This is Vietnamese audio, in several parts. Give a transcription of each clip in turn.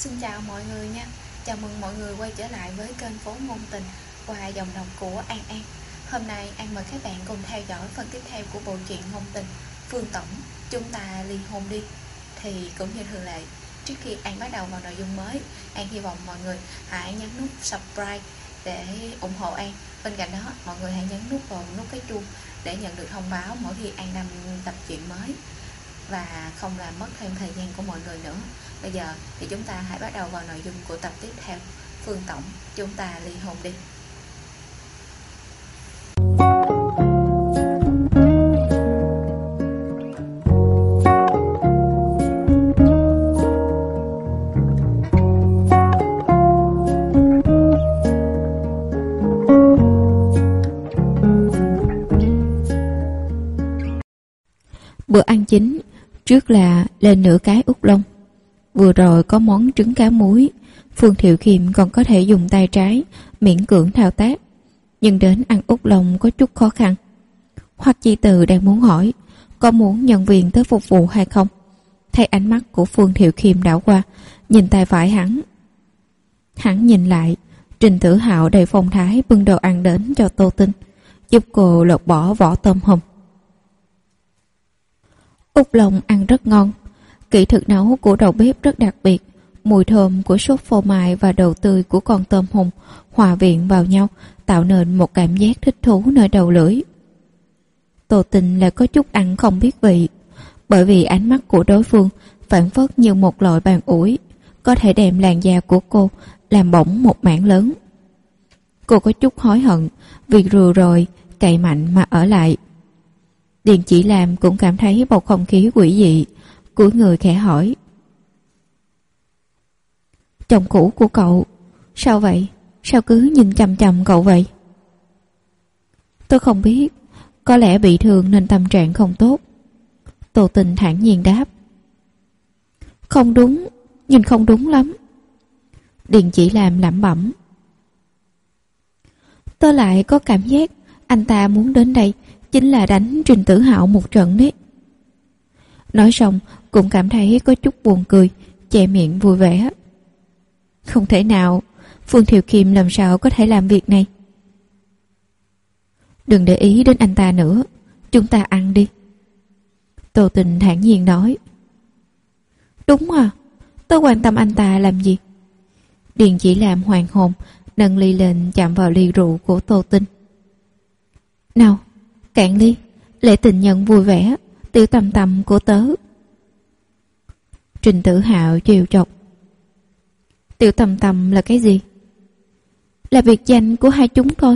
Xin chào mọi người nha. Chào mừng mọi người quay trở lại với kênh Phố Ngôn Tình qua giọng đọc của An An. Hôm nay An mời các bạn cùng theo dõi phần tiếp theo của bộ truyện ngôn tình Phương Tổng Chúng Ta Ly Hôn Đi. Thì cũng như thường lệ, trước khi An bắt đầu vào nội dung mới, An hy vọng mọi người hãy nhấn nút subscribe để ủng hộ An. Bên cạnh đó, mọi người hãy nhấn vào nút cái chuông để nhận được thông báo mỗi khi An đăng tập truyện mới và không làm mất thêm thời gian của mọi người nữa. Bây giờ thì chúng ta hãy bắt đầu vào nội dung của tập tiếp theo, Phương Tổng Chúng Ta Ly Hôn Đi. Bữa ăn chính, trước là lên nửa cái út lông. Vừa rồi có món trứng cá muối, Phương Thiệu Khiêm còn có thể dùng tay trái miễn cưỡng thao tác, nhưng đến ăn út lông có chút khó khăn. Hoặc Chi Từ đang muốn hỏi có muốn nhân viên tới phục vụ hay không, thấy ánh mắt của Phương Thiệu Khiêm đảo qua, nhìn tay phải hắn nhìn lại. Trình Tử Hạo đầy phong thái bưng đồ ăn đến cho Tô Tinh, giúp cô lột bỏ vỏ tôm hùm. Út lông ăn rất ngon, kỹ thuật nấu của đầu bếp rất đặc biệt, mùi thơm của sốt phô mai và đậu tươi của con tôm hùm hòa quyện vào nhau, tạo nên một cảm giác thích thú nơi đầu lưỡi. Tô Tinh lại có chút ăn không biết vị, bởi vì ánh mắt của đối phương phảng phất như một loại bàn ủi, có thể đem làn da của cô làm bỏng một mảng lớn. Cô có chút hối hận vì vừa rồi cậy mạnh mà ở lại. Điền Chỉ Làm cũng cảm thấy bầu không khí quỷ dị, cúi người khẽ hỏi: chồng cũ của cậu sao vậy? Sao cứ nhìn chằm chằm cậu vậy? Tôi không biết, có lẽ bị thương nên tâm trạng không tốt. Tô Tình thản nhiên đáp. Không đúng, nhìn không đúng lắm. Điền Chỉ Làm lẩm bẩm. Tôi lại có cảm giác anh ta muốn đến đây chính là đánh Trình Tử Hạo một trận đấy. Nói xong cũng cảm thấy có chút buồn cười, che miệng vui vẻ. Không thể nào, Phương Thiệu Khiêm làm sao có thể làm việc này. Đừng để ý đến anh ta nữa, chúng ta ăn đi. Tô Tình thản nhiên nói. Đúng à, tôi quan tâm anh ta làm gì? Điền Chỉ Làm hoàng hồn, nâng ly lên chạm vào ly rượu của Tô Tinh. Nào, cạn ly, lễ tình nhân vui vẻ, Tiểu Tầm Tầm của tớ. Trình Tử Hạo trêu chọc. Tiểu Tầm Tầm là cái gì? Là biệt danh của hai chúng thôi.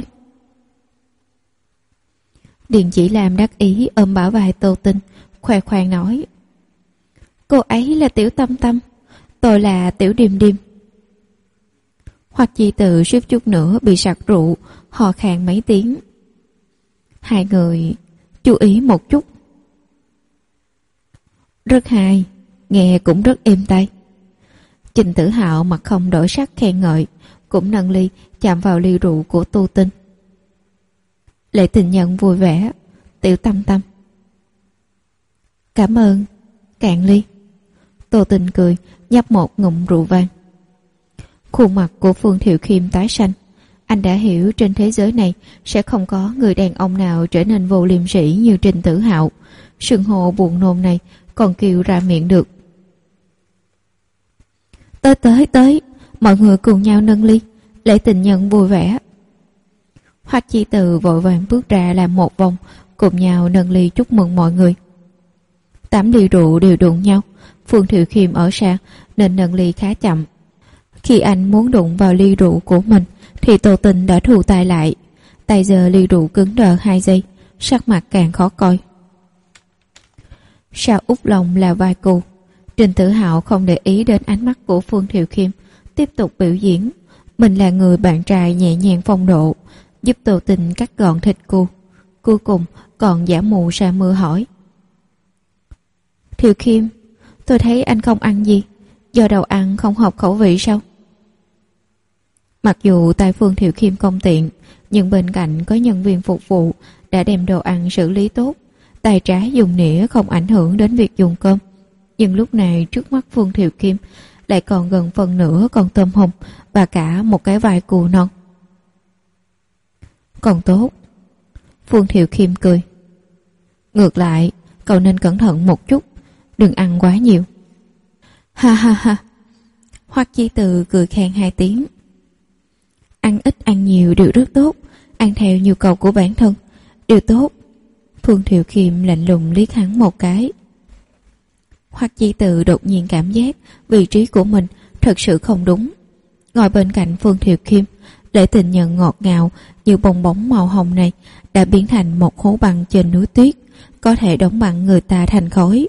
Điền Chỉ Làm đắc ý ôm bả vai Tô Tinh, khoe khoang nói. Cô ấy là Tiểu Tâm Tâm, tôi là Tiểu Điềm Điềm. Hoặc Chi Từ suýt chút nữa bị sặc rượu, hò khan mấy tiếng. Hai người chú ý một chút. Rất hay, nghe cũng rất êm tai. Trình Tử Hạo mặt không đổi sắc khen ngợi, cũng nâng ly chạm vào ly rượu của Tô Tinh. Lễ tình nhân vui vẻ, Tiểu Tâm Tâm. Cảm ơn, cạn ly. Tô Tinh cười, nhấp một ngụm rượu vang. Khuôn mặt của Phương Thiệu Khiêm tái xanh. Anh đã hiểu trên thế giới này sẽ không có người đàn ông nào trở nên vô liêm sỉ như Trình Tử Hạo. Sừng hồ buồn nôn này còn kêu ra miệng được. Tới, mọi người cùng nhau nâng ly, lễ tình nhân vui vẻ. Hoặc Chi Từ vội vàng bước ra làm một vòng, cùng nhau nâng ly chúc mừng mọi người. 8 ly rượu đều đụng nhau. Phương Thiệu Khiêm ở xa nên nâng ly khá chậm. Khi anh muốn đụng vào ly rượu của mình thì Tô Tinh đã thu tay lại, tay giơ ly rượu cứng đờ 2 giây, sắc mặt càng khó coi. Sau út lông là vai cù. Trình Tử Hạo không để ý đến ánh mắt của Phương Thiệu Khiêm, tiếp tục biểu diễn. Mình là người bạn trai nhẹ nhàng phong độ, giúp Tô Tinh cắt gọn thịt cù. Cuối cùng còn giả mù sa mưa hỏi. Thiệu Khiêm, tôi thấy anh không ăn gì, do đầu ăn không hợp khẩu vị sao? Mặc dù tay Phương Thiệu Khiêm không tiện, nhưng bên cạnh có nhân viên phục vụ đã đem đồ ăn xử lý tốt, tay trái dùng nĩa không ảnh hưởng đến việc dùng cơm. Nhưng lúc này trước mắt Phương Thiệu Kim, lại còn gần phần nửa con tôm hùm và cả một cái vai cừu non. Còn tốt. Phương Thiệu Khiêm cười. Ngược lại, cậu nên cẩn thận một chút, đừng ăn quá nhiều. Ha ha ha. Hoắc Chí Từ cười khan 2 tiếng. Ăn ít ăn nhiều đều rất tốt, ăn theo nhu cầu của bản thân, điều tốt. Phương Thiệu Khiêm lạnh lùng liếc hắn một cái. Hoắc Chí Từ đột nhiên cảm giác vị trí của mình thật sự không đúng. Ngồi bên cạnh Phương Thiệu Khiêm, lễ tình nhân ngọt ngào như bong bóng màu hồng này đã biến thành một hố băng trên núi tuyết, có thể đóng băng người ta thành khói.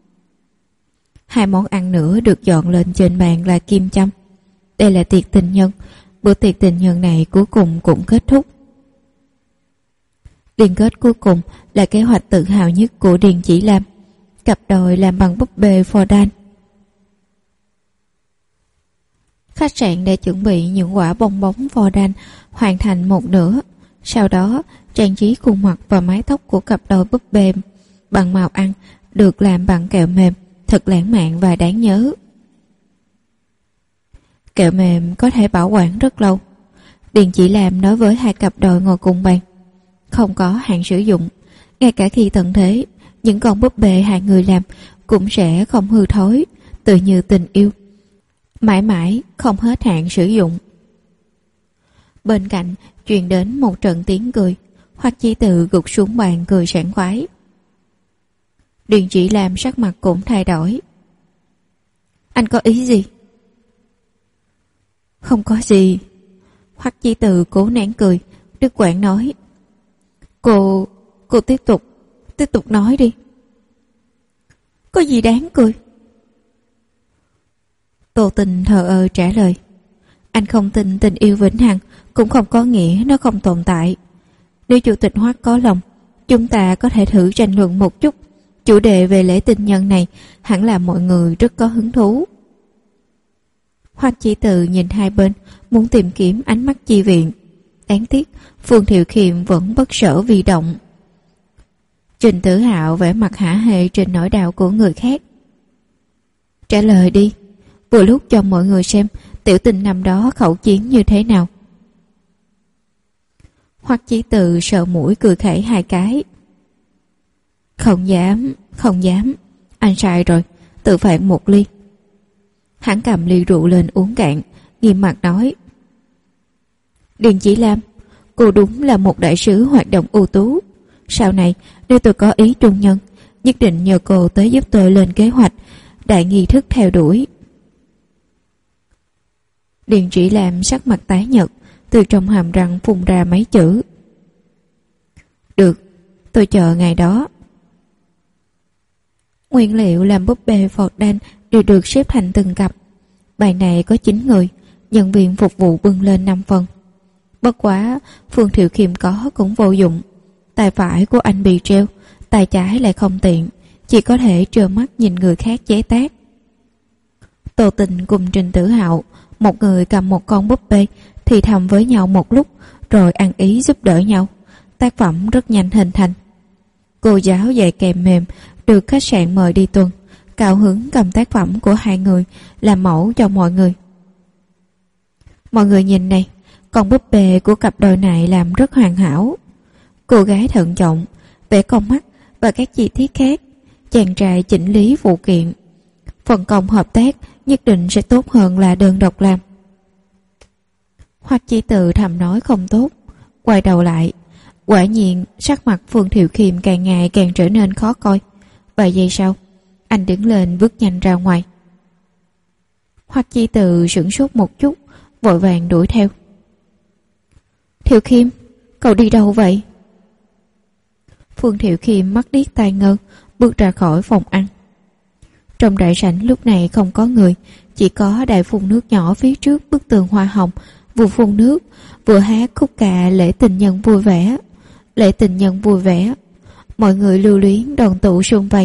2 món ăn nữa được dọn lên trên bàn là kim châm. Đây là tiệc tình nhân. Bữa tiệc tình nhân này cuối cùng cũng kết thúc. Liên kết cuối cùng là kế hoạch tự hào nhất của Điền Chỉ Lam, cặp đôi làm bằng búp bê Fordham. Khách sạn đã chuẩn bị những quả bong bóng Fordham hoàn thành một nửa. Sau đó, trang trí khuôn mặt và mái tóc của cặp đôi búp bê bằng màu ăn được làm bằng kẹo mềm, thật lãng mạn và đáng nhớ. Kẹo mềm có thể bảo quản rất lâu. Điền Chỉ Lam nói với 2 cặp đôi ngồi cùng bàn. Không có hạn sử dụng, ngay cả khi tận thế, những con búp bê 2 người làm cũng sẽ không hư thối, tự như tình yêu, mãi mãi không hết hạn sử dụng. Bên cạnh truyền đến một trận tiếng cười. Hoắc Chí Từ gục xuống bàn cười sảng khoái. Điền Chỉ Lam sắc mặt cũng thay đổi. Anh có ý gì? Không có gì. Hoắc Chí Từ cố nén cười. Đức Quảng nói. Cô tiếp tục nói đi. Có gì đáng cười? Tô Tình thờ ơ trả lời. Anh không tin tình yêu vĩnh hằng, cũng không có nghĩa nó không tồn tại. Nếu chủ tịch Hoắc có lòng, chúng ta có thể thử tranh luận một chút. Chủ đề về lễ tình nhân này hẳn là mọi người rất có hứng thú. Hoắc Chí Từ nhìn 2 bên, muốn tìm kiếm ánh mắt chi viện. Đáng tiếc, Phương Thiệu Khiêm vẫn bất sở vì động. Trình Tử Hạo vẻ mặt hả hê trên nỗi đau của người khác. Trả lời đi, vừa lúc cho mọi người xem tiểu tình năm đó khẩu chiến như thế nào. Hoắc Chí Từ sợ mũi cười khẩy 2 cái. Không dám, anh sai rồi, tự phạt 1 ly. Hắn cầm ly rượu lên uống cạn, nghiêm mặt nói. Điền Chỉ Lam, cô đúng là một đại sứ hoạt động ưu tú. Sau này, nếu tôi có ý trung nhân, nhất định nhờ cô tới giúp tôi lên kế hoạch, đại nghi thức theo đuổi. Điền Chỉ Lam sắc mặt tái nhợt, từ trong hàm răng phun ra mấy chữ. Được, tôi chờ ngày đó. Nguyên liệu làm búp bê Fordham đều được xếp thành từng cặp. Bàn này có 9 người, nhân viên phục vụ bưng lên 5 phần. Bất quá, Phương Thiệu Khiêm có cũng vô dụng. Tay phải của anh bị treo, tay trái lại không tiện, chỉ có thể trơ mắt nhìn người khác chế tác. Tô Tình cùng Trình Tử Hạo, một người cầm một con búp bê, thì thầm với nhau một lúc, rồi ăn ý giúp đỡ nhau. Tác phẩm rất nhanh hình thành. Cô giáo dạy kèm mềm được khách sạn mời đi tuần, cao hứng cầm tác phẩm của 2 người làm mẫu cho mọi người. Mọi người nhìn này, con búp bê của cặp đôi này làm rất hoàn hảo. Cô gái thận trọng, vẽ con mắt và các chi tiết khác, chàng trai chỉnh lý phụ kiện. Phần công hợp tác nhất định sẽ tốt hơn là đơn độc làm. Hoắc Chí Từ thầm nói không tốt, quay đầu lại. Quả nhiên sắc mặt Phương Thiệu Khiêm càng ngày càng trở nên khó coi. Vài giây sau, anh đứng lên bước nhanh ra ngoài. Hoắc Chí Từ sửng sốt một chút, vội vàng đuổi theo. Thiệu Khiêm, cậu đi đâu vậy? Phương Thiệu Khiêm mắt điếc tai ngơ, bước ra khỏi phòng ăn. Trong đại sảnh lúc này không có người, chỉ có đài phun nước nhỏ phía trước bức tường hoa hồng, vừa phun nước, vừa hát khúc ca lễ tình nhân vui vẻ. Lễ tình nhân vui vẻ, mọi người lưu luyến đoàn tụ sum vầy.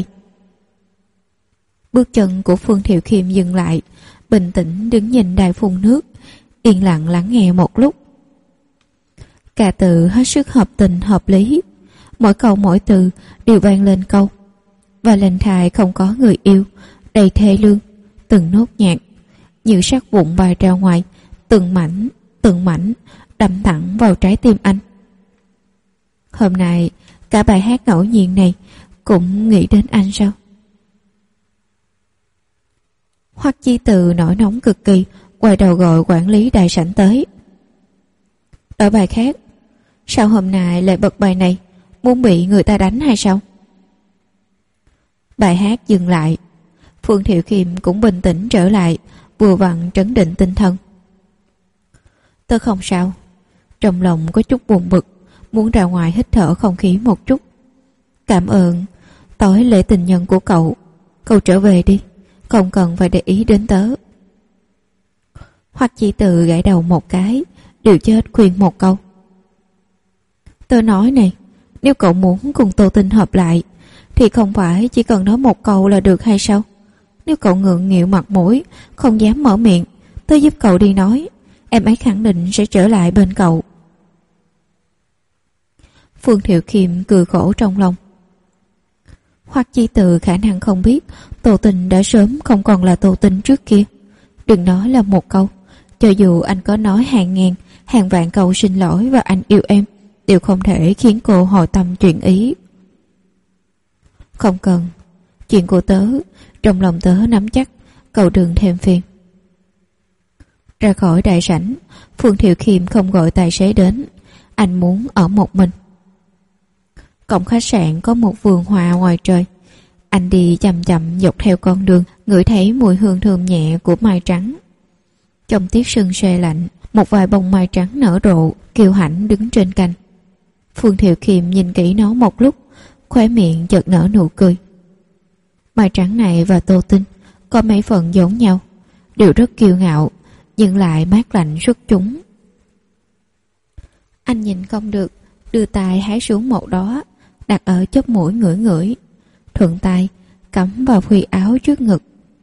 Bước chân của Phương Thiệu Khiêm dừng lại, bình tĩnh đứng nhìn đài phun nước, yên lặng lắng nghe một lúc. Ca từ hết sức hợp tình hợp lý, mỗi câu mỗi từ đều vang lên câu. Valentine không có người yêu, đầy thê lương, từng nốt nhạc, như sắt vụn bay ra ngoài, từng mảnh đâm thẳng vào trái tim anh. Hôm nay cả bài hát ngẫu nhiên này cũng nghĩ đến anh sao? Hoắc Chí Từ nổi nóng cực kỳ, quay đầu gọi quản lý đại sảnh tới. Đổi bài khác. Sao hôm nay lại bật bài này? Muốn bị người ta đánh hay sao? Bài hát dừng lại. Phương Thiệu Khiêm cũng bình tĩnh trở lại, vừa vặn trấn định tinh thần. Tớ không sao. Trong lòng có chút buồn bực, muốn ra ngoài hít thở không khí một chút. Cảm ơn. Tối lễ tình nhân của cậu. Cậu trở về đi, không cần phải để ý đến tớ. Hoắc Chí Từ gãi đầu một cái, điều chết khuyên một câu. Tớ nói này, nếu cậu muốn cùng Tô Tinh hợp lại thì không phải chỉ cần nói một câu là được hay sao? Nếu cậu ngượng nghịu mặt mũi, không dám mở miệng, tớ giúp cậu đi nói, em ấy khẳng định sẽ trở lại bên cậu. Phương Thiệu Khiêm cười khổ trong lòng. Hoắc Chí Từ khả năng không biết Tô Tinh đã sớm không còn là Tô Tinh trước kia. Đừng nói là một câu, cho dù anh có nói hàng ngàn, hàng vạn câu xin lỗi và anh yêu em, đều không thể khiến cô hồi tâm chuyển ý. Không cần, chuyện của tớ, trong lòng tớ nắm chắc, cậu đừng thêm phiền. Ra khỏi đại sảnh, Phương Thiệu Khiêm không gọi tài xế đến, anh muốn ở một mình. Cổng khách sạn có một vườn hoa ngoài trời. Anh đi chậm chậm dọc theo con đường, ngửi thấy mùi hương thơm nhẹ của mai trắng. Trong tiết sương se lạnh, một vài bông mai trắng nở rộ, kiêu hãnh đứng trên cành. Phương Thiệu Khiêm nhìn kỹ nó một lúc, khóe miệng chợt nở nụ cười. Mai trắng này và Tô Tinh có mấy phần giống nhau, đều rất kiêu ngạo, nhưng lại mát lạnh xuất chúng. Anh nhìn không được, đưa tay hái xuống một đó, đặt ở chóp mũi ngửi ngửi, thuận tay cắm vào khuy áo trước ngực.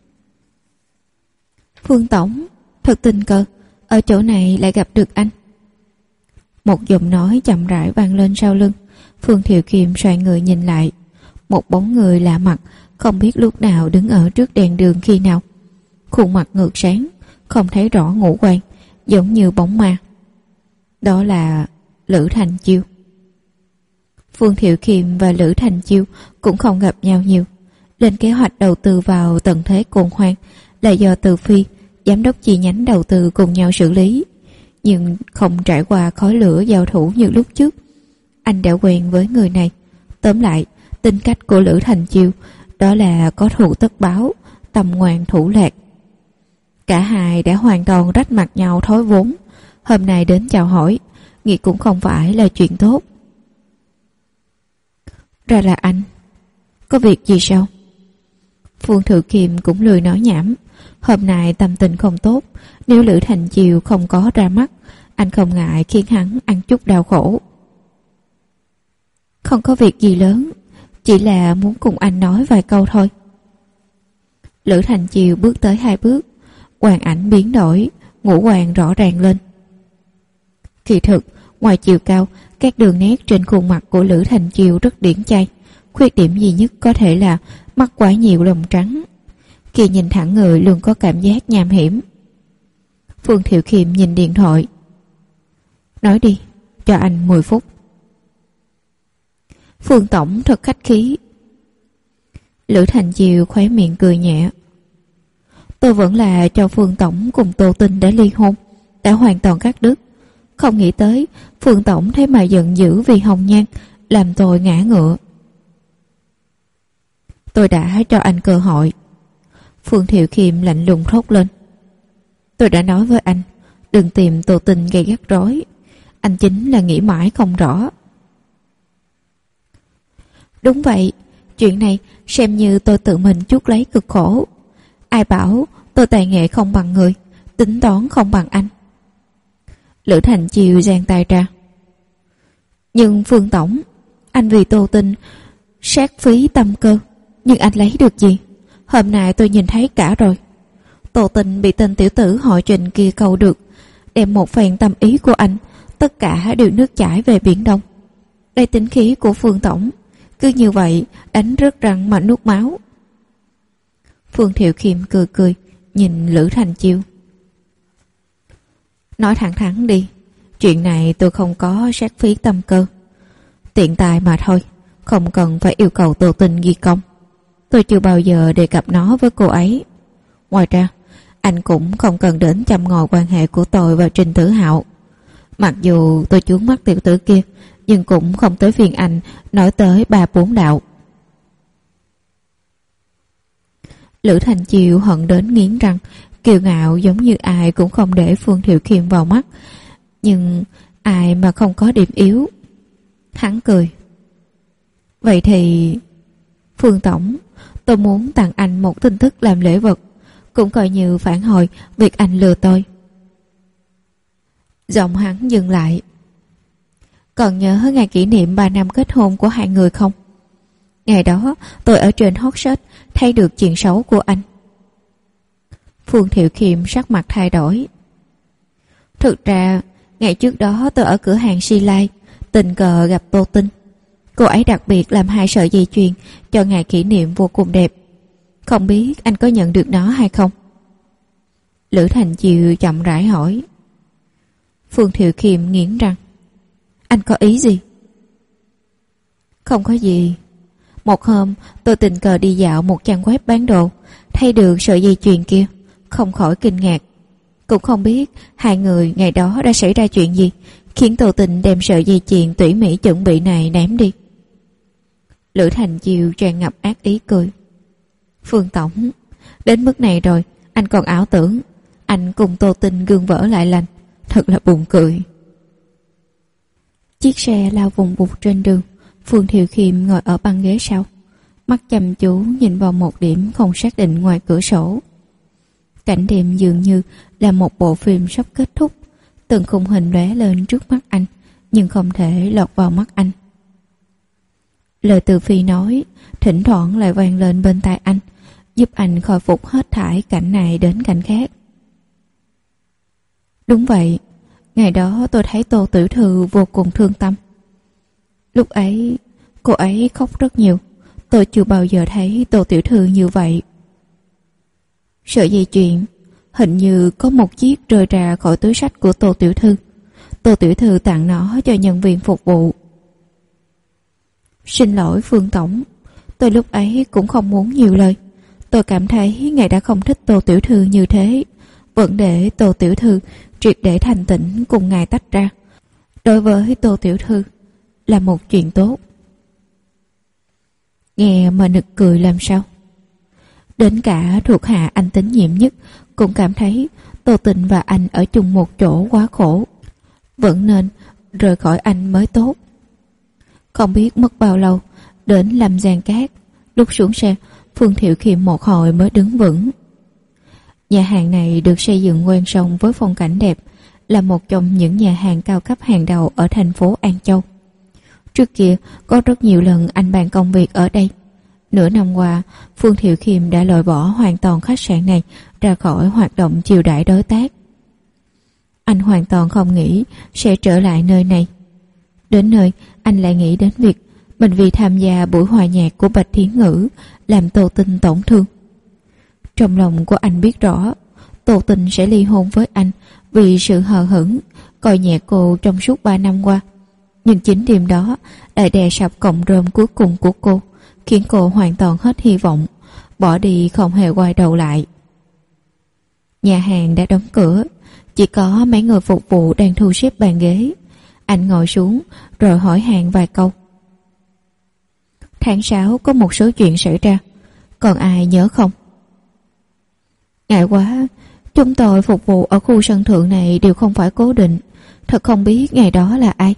Phương tổng, thật tình cờ, ở chỗ này lại gặp được anh. Một giọng nói chậm rãi vang lên sau lưng. Phương Thiệu Khiêm xoay người nhìn lại. Một bóng người lạ mặt, không biết lúc nào đứng ở trước đèn đường khi nào. Khuôn mặt ngược sáng, không thấy rõ ngũ quan, giống như bóng ma. Đó là Lữ Thành Chiêu. Phương Thiệu Khiêm và Lữ Thành Chiêu cũng không gặp nhau nhiều. Lên kế hoạch đầu tư vào tận thế Cồn Hoang là do Từ Phi, giám đốc chi nhánh đầu tư cùng nhau xử lý, nhưng không trải qua khói lửa giao thủ như lúc trước. Anh đã quen với người này. Tóm lại, tính cách của Lữ Thành Chiêu đó là có thù tất báo, tâm ngoan thủ lạc. Cả hai đã hoàn toàn rách mặt nhau thói vốn. Hôm nay đến chào hỏi, nghĩ cũng không phải là chuyện tốt. Ra là anh. Có việc gì sao? Phương Thiệu Khiêm cũng lười nói nhảm. Hôm nay tâm tình không tốt, nếu Lữ Thành Chiêu không có ra mắt, anh không ngại khiến hắn ăn chút đau khổ. Không có việc gì lớn, chỉ là muốn cùng anh nói vài câu thôi. Lữ Thành Chiêu bước tới 2 bước, quang ảnh biến đổi, ngũ quan rõ ràng lên. Kỳ thực, ngoài chiều cao, các đường nét trên khuôn mặt của Lữ Thành Chiêu rất điển trai. Khuyết điểm duy nhất có thể là mắt quá nhiều lông trắng. Khi nhìn thẳng người luôn có cảm giác nham hiểm. Phương Thiệu Khiêm nhìn điện thoại. Nói đi, cho anh 10 phút. Phương tổng thật khách khí. Lữ Thành Chiêu khóe miệng cười nhẹ. Tôi vẫn là cho Phương tổng cùng Tô Tinh đã ly hôn, đã hoàn toàn cắt đứt. Không nghĩ tới Phương tổng thế mà giận dữ vì hồng nhan, làm tôi ngã ngựa. Tôi đã cho anh cơ hội. Phương Thiệu Khiêm lạnh lùng thốt lên. Tôi đã nói với anh, đừng tìm Tô Tinh gây rắc rối. Anh chính là nghĩ mãi không rõ. Đúng vậy, chuyện này xem như tôi tự mình chuốc lấy cực khổ. Ai bảo tôi tài nghệ không bằng người, tính toán không bằng anh. Lữ Thành Chiêu giang tay ra. Nhưng Phương tổng, anh vì Tô Tinh sát phí tâm cơ, nhưng anh lấy được gì? Hôm nay tôi nhìn thấy cả rồi. Tô Tinh bị tên tiểu tử họ Trình kia câu được, đem một phen tâm ý của anh, tất cả đều nước chảy về biển Đông. Đây tính khí của Phương tổng, cứ như vậy đánh rớt răng mà nuốt máu. Phương Thiệu Khiêm cười cười nhìn Lữ Thành Chiêu. Nói thẳng thắn đi, chuyện này tôi không có sát phí tâm cơ. Tiện tài mà thôi, không cần phải yêu cầu Tô Tinh ghi công. Tôi chưa bao giờ đề cập nó với cô ấy. Ngoài ra, anh cũng không cần đến châm ngòi quan hệ của tôi và Trình Tử Hạo. Mặc dù tôi chướng mắt tiểu tử kia, nhưng cũng không tới phiên anh nói tới 3-4 đạo. Lữ Thành Chiêu hận đến nghiến răng, kiêu ngạo giống như ai cũng không để Phương Thiệu Khiêm vào mắt. Nhưng ai mà không có điểm yếu. Hắn cười. Vậy thì... Phương Tổng, tôi muốn tặng anh một tin tức làm lễ vật, cũng coi như phản hồi việc anh lừa tôi. Giọng hắn dừng lại. Còn nhớ ngày kỷ niệm 3 năm kết hôn của hai người không? Ngày đó tôi ở trên hot search thấy được chuyện xấu của anh. Phương Thiệu Khiêm sắc mặt thay đổi. Thực ra ngày trước đó tôi ở cửa hàng Si Lai tình cờ gặp Tô Tinh. Cô ấy đặc biệt làm 2 sợi dây chuyền cho ngày kỷ niệm vô cùng đẹp. Không biết anh có nhận được nó hay không? Lữ Thành Chiêu chậm rãi hỏi. Phương Thiệu Khiêm nghiến răng. Anh có ý gì? Không có gì. Một hôm tôi tình cờ đi dạo một trang web bán đồ, thấy được sợi dây chuyền kia, không khỏi kinh ngạc. Cũng không biết hai người ngày đó đã xảy ra chuyện gì khiến Tô Tinh đem sợi dây chuyền tỉ mỉ chuẩn bị này ném đi. Lữ Thành Chiêu tràn ngập ác ý cười. Phương Tổng, đến mức này rồi anh còn ảo tưởng anh cùng Tô Tinh gương vỡ lại lành, thật là buồn cười. Chiếc xe lao vùng vụt trên đường. Phương Thiệu Khiêm ngồi ở băng ghế sau, mắt chăm chú nhìn vào một điểm không xác định ngoài cửa sổ. Cảnh đêm dường như là một bộ phim sắp kết thúc. Từng khung hình lóe lên trước mắt anh, nhưng không thể lọt vào mắt anh. Lời Từ Phi nói thỉnh thoảng lại vang lên bên tai anh, giúp anh khôi phục hết thảy cảnh này đến cảnh khác. Đúng vậy, ngày đó tôi thấy Tô Tiểu Thư vô cùng thương tâm. Lúc ấy cô ấy khóc rất nhiều. Tôi chưa bao giờ thấy Tô Tiểu Thư như vậy. Sợi dây chuyền hình như có một chiếc rơi ra khỏi túi sách của Tô Tiểu Thư. Tô Tiểu Thư tặng nó cho nhân viên phục vụ. Xin lỗi Phương Tổng, tôi lúc ấy cũng không muốn nhiều lời. Tôi cảm thấy ngài đã không thích Tô Tiểu Thư như thế, vẫn để Tô Tiểu Thư triệt để thành tỉnh cùng ngài tách ra. Đối với Tô Tiểu Thư là một chuyện tốt. Nghe mà nực cười làm sao. Đến cả thuộc hạ anh tín nhiệm nhất cũng cảm thấy Tô Tình và anh ở chung một chỗ quá khổ, vẫn nên rời khỏi anh mới tốt. Không biết mất bao lâu đến Lâm Giang Cát. Lúc xuống xe, Phương Thiệu Khiêm một hồi mới đứng vững. Nhà hàng này được xây dựng ven sông với phong cảnh đẹp, là một trong những nhà hàng cao cấp hàng đầu ở thành phố An Châu. Trước kia có rất nhiều lần anh bàn công việc ở đây. Nửa năm qua, Phương Thiệu Khiêm đã loại bỏ hoàn toàn khách sạn này ra khỏi hoạt động chiêu đãi đối tác. Anh hoàn toàn không nghĩ sẽ trở lại nơi này. Đến nơi, anh lại nghĩ đến việc mình vì tham gia buổi hòa nhạc của Bạch Thiến Ngữ làm Tô Tinh tổn thương. Trong lòng của anh biết rõ Tô Tinh sẽ ly hôn với anh vì sự hờ hững coi nhẹ cô trong suốt 3 năm qua. Nhưng chính đêm đó lại đè sập cọng rơm cuối cùng của cô, khiến cô hoàn toàn hết hy vọng, bỏ đi không hề quay đầu lại. Nhà hàng đã đóng cửa, chỉ có mấy người phục vụ đang thu xếp bàn ghế. Anh ngồi xuống rồi hỏi han vài câu. Tháng 6 có một số chuyện xảy ra, còn ai nhớ không? Ngại quá, chúng tôi phục vụ ở khu sân thượng này đều không phải cố định, thật không biết ngày đó là ai.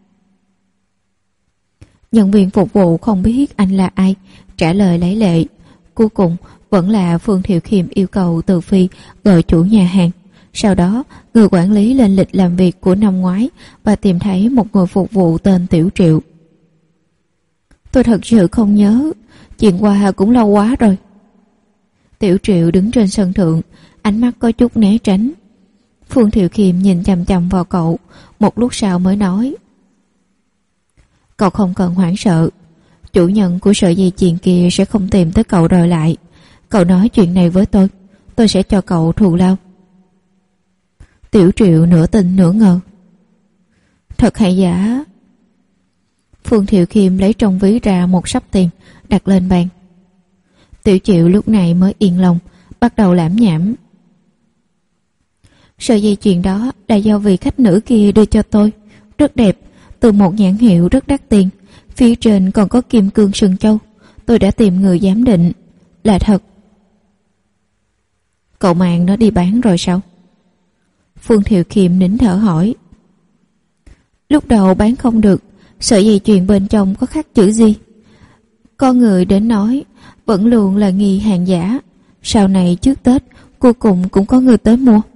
Nhân viên phục vụ không biết anh là ai, trả lời lấy lệ. Cuối cùng vẫn là Phương Thiệu Khiêm yêu cầu Từ Phi gọi chủ nhà hàng. Sau đó người quản lý lên lịch làm việc của năm ngoái và tìm thấy một người phục vụ tên Tiểu Triệu. Tôi thật sự không nhớ, chuyện qua cũng lâu quá rồi. Tiểu Triệu đứng trên sân thượng, ánh mắt có chút né tránh. Phương Thiệu Khiêm nhìn chằm chằm vào cậu, một lúc sau mới nói: Cậu không cần hoảng sợ, chủ nhân của sợi dây chuyền kia sẽ không tìm tới cậu đòi lại. Cậu nói chuyện này với tôi sẽ cho cậu thù lao. Tiểu Triệu nửa tin nửa ngờ. Thật hay giả? Phương Thiệu Khiêm lấy trong ví ra một sắp tiền đặt lên bàn. Tiểu Triệu lúc này mới yên lòng, bắt đầu lảm nhảm. Sợi dây chuyền đó là do vị khách nữ kia đưa cho tôi, rất đẹp, từ một nhãn hiệu rất đắt tiền, phía trên còn có kim cương sừng châu. Tôi đã tìm người giám định, là thật. Cậu mang nó đi bán rồi sao? Phương Thiệu Khiêm nín thở hỏi. Lúc đầu bán không được, sợi dây chuyền bên trong có khắc chữ gì. Có người đến nói vẫn luôn là nghi hàng giả. Sau này trước Tết cuối cùng cũng có người tới mua.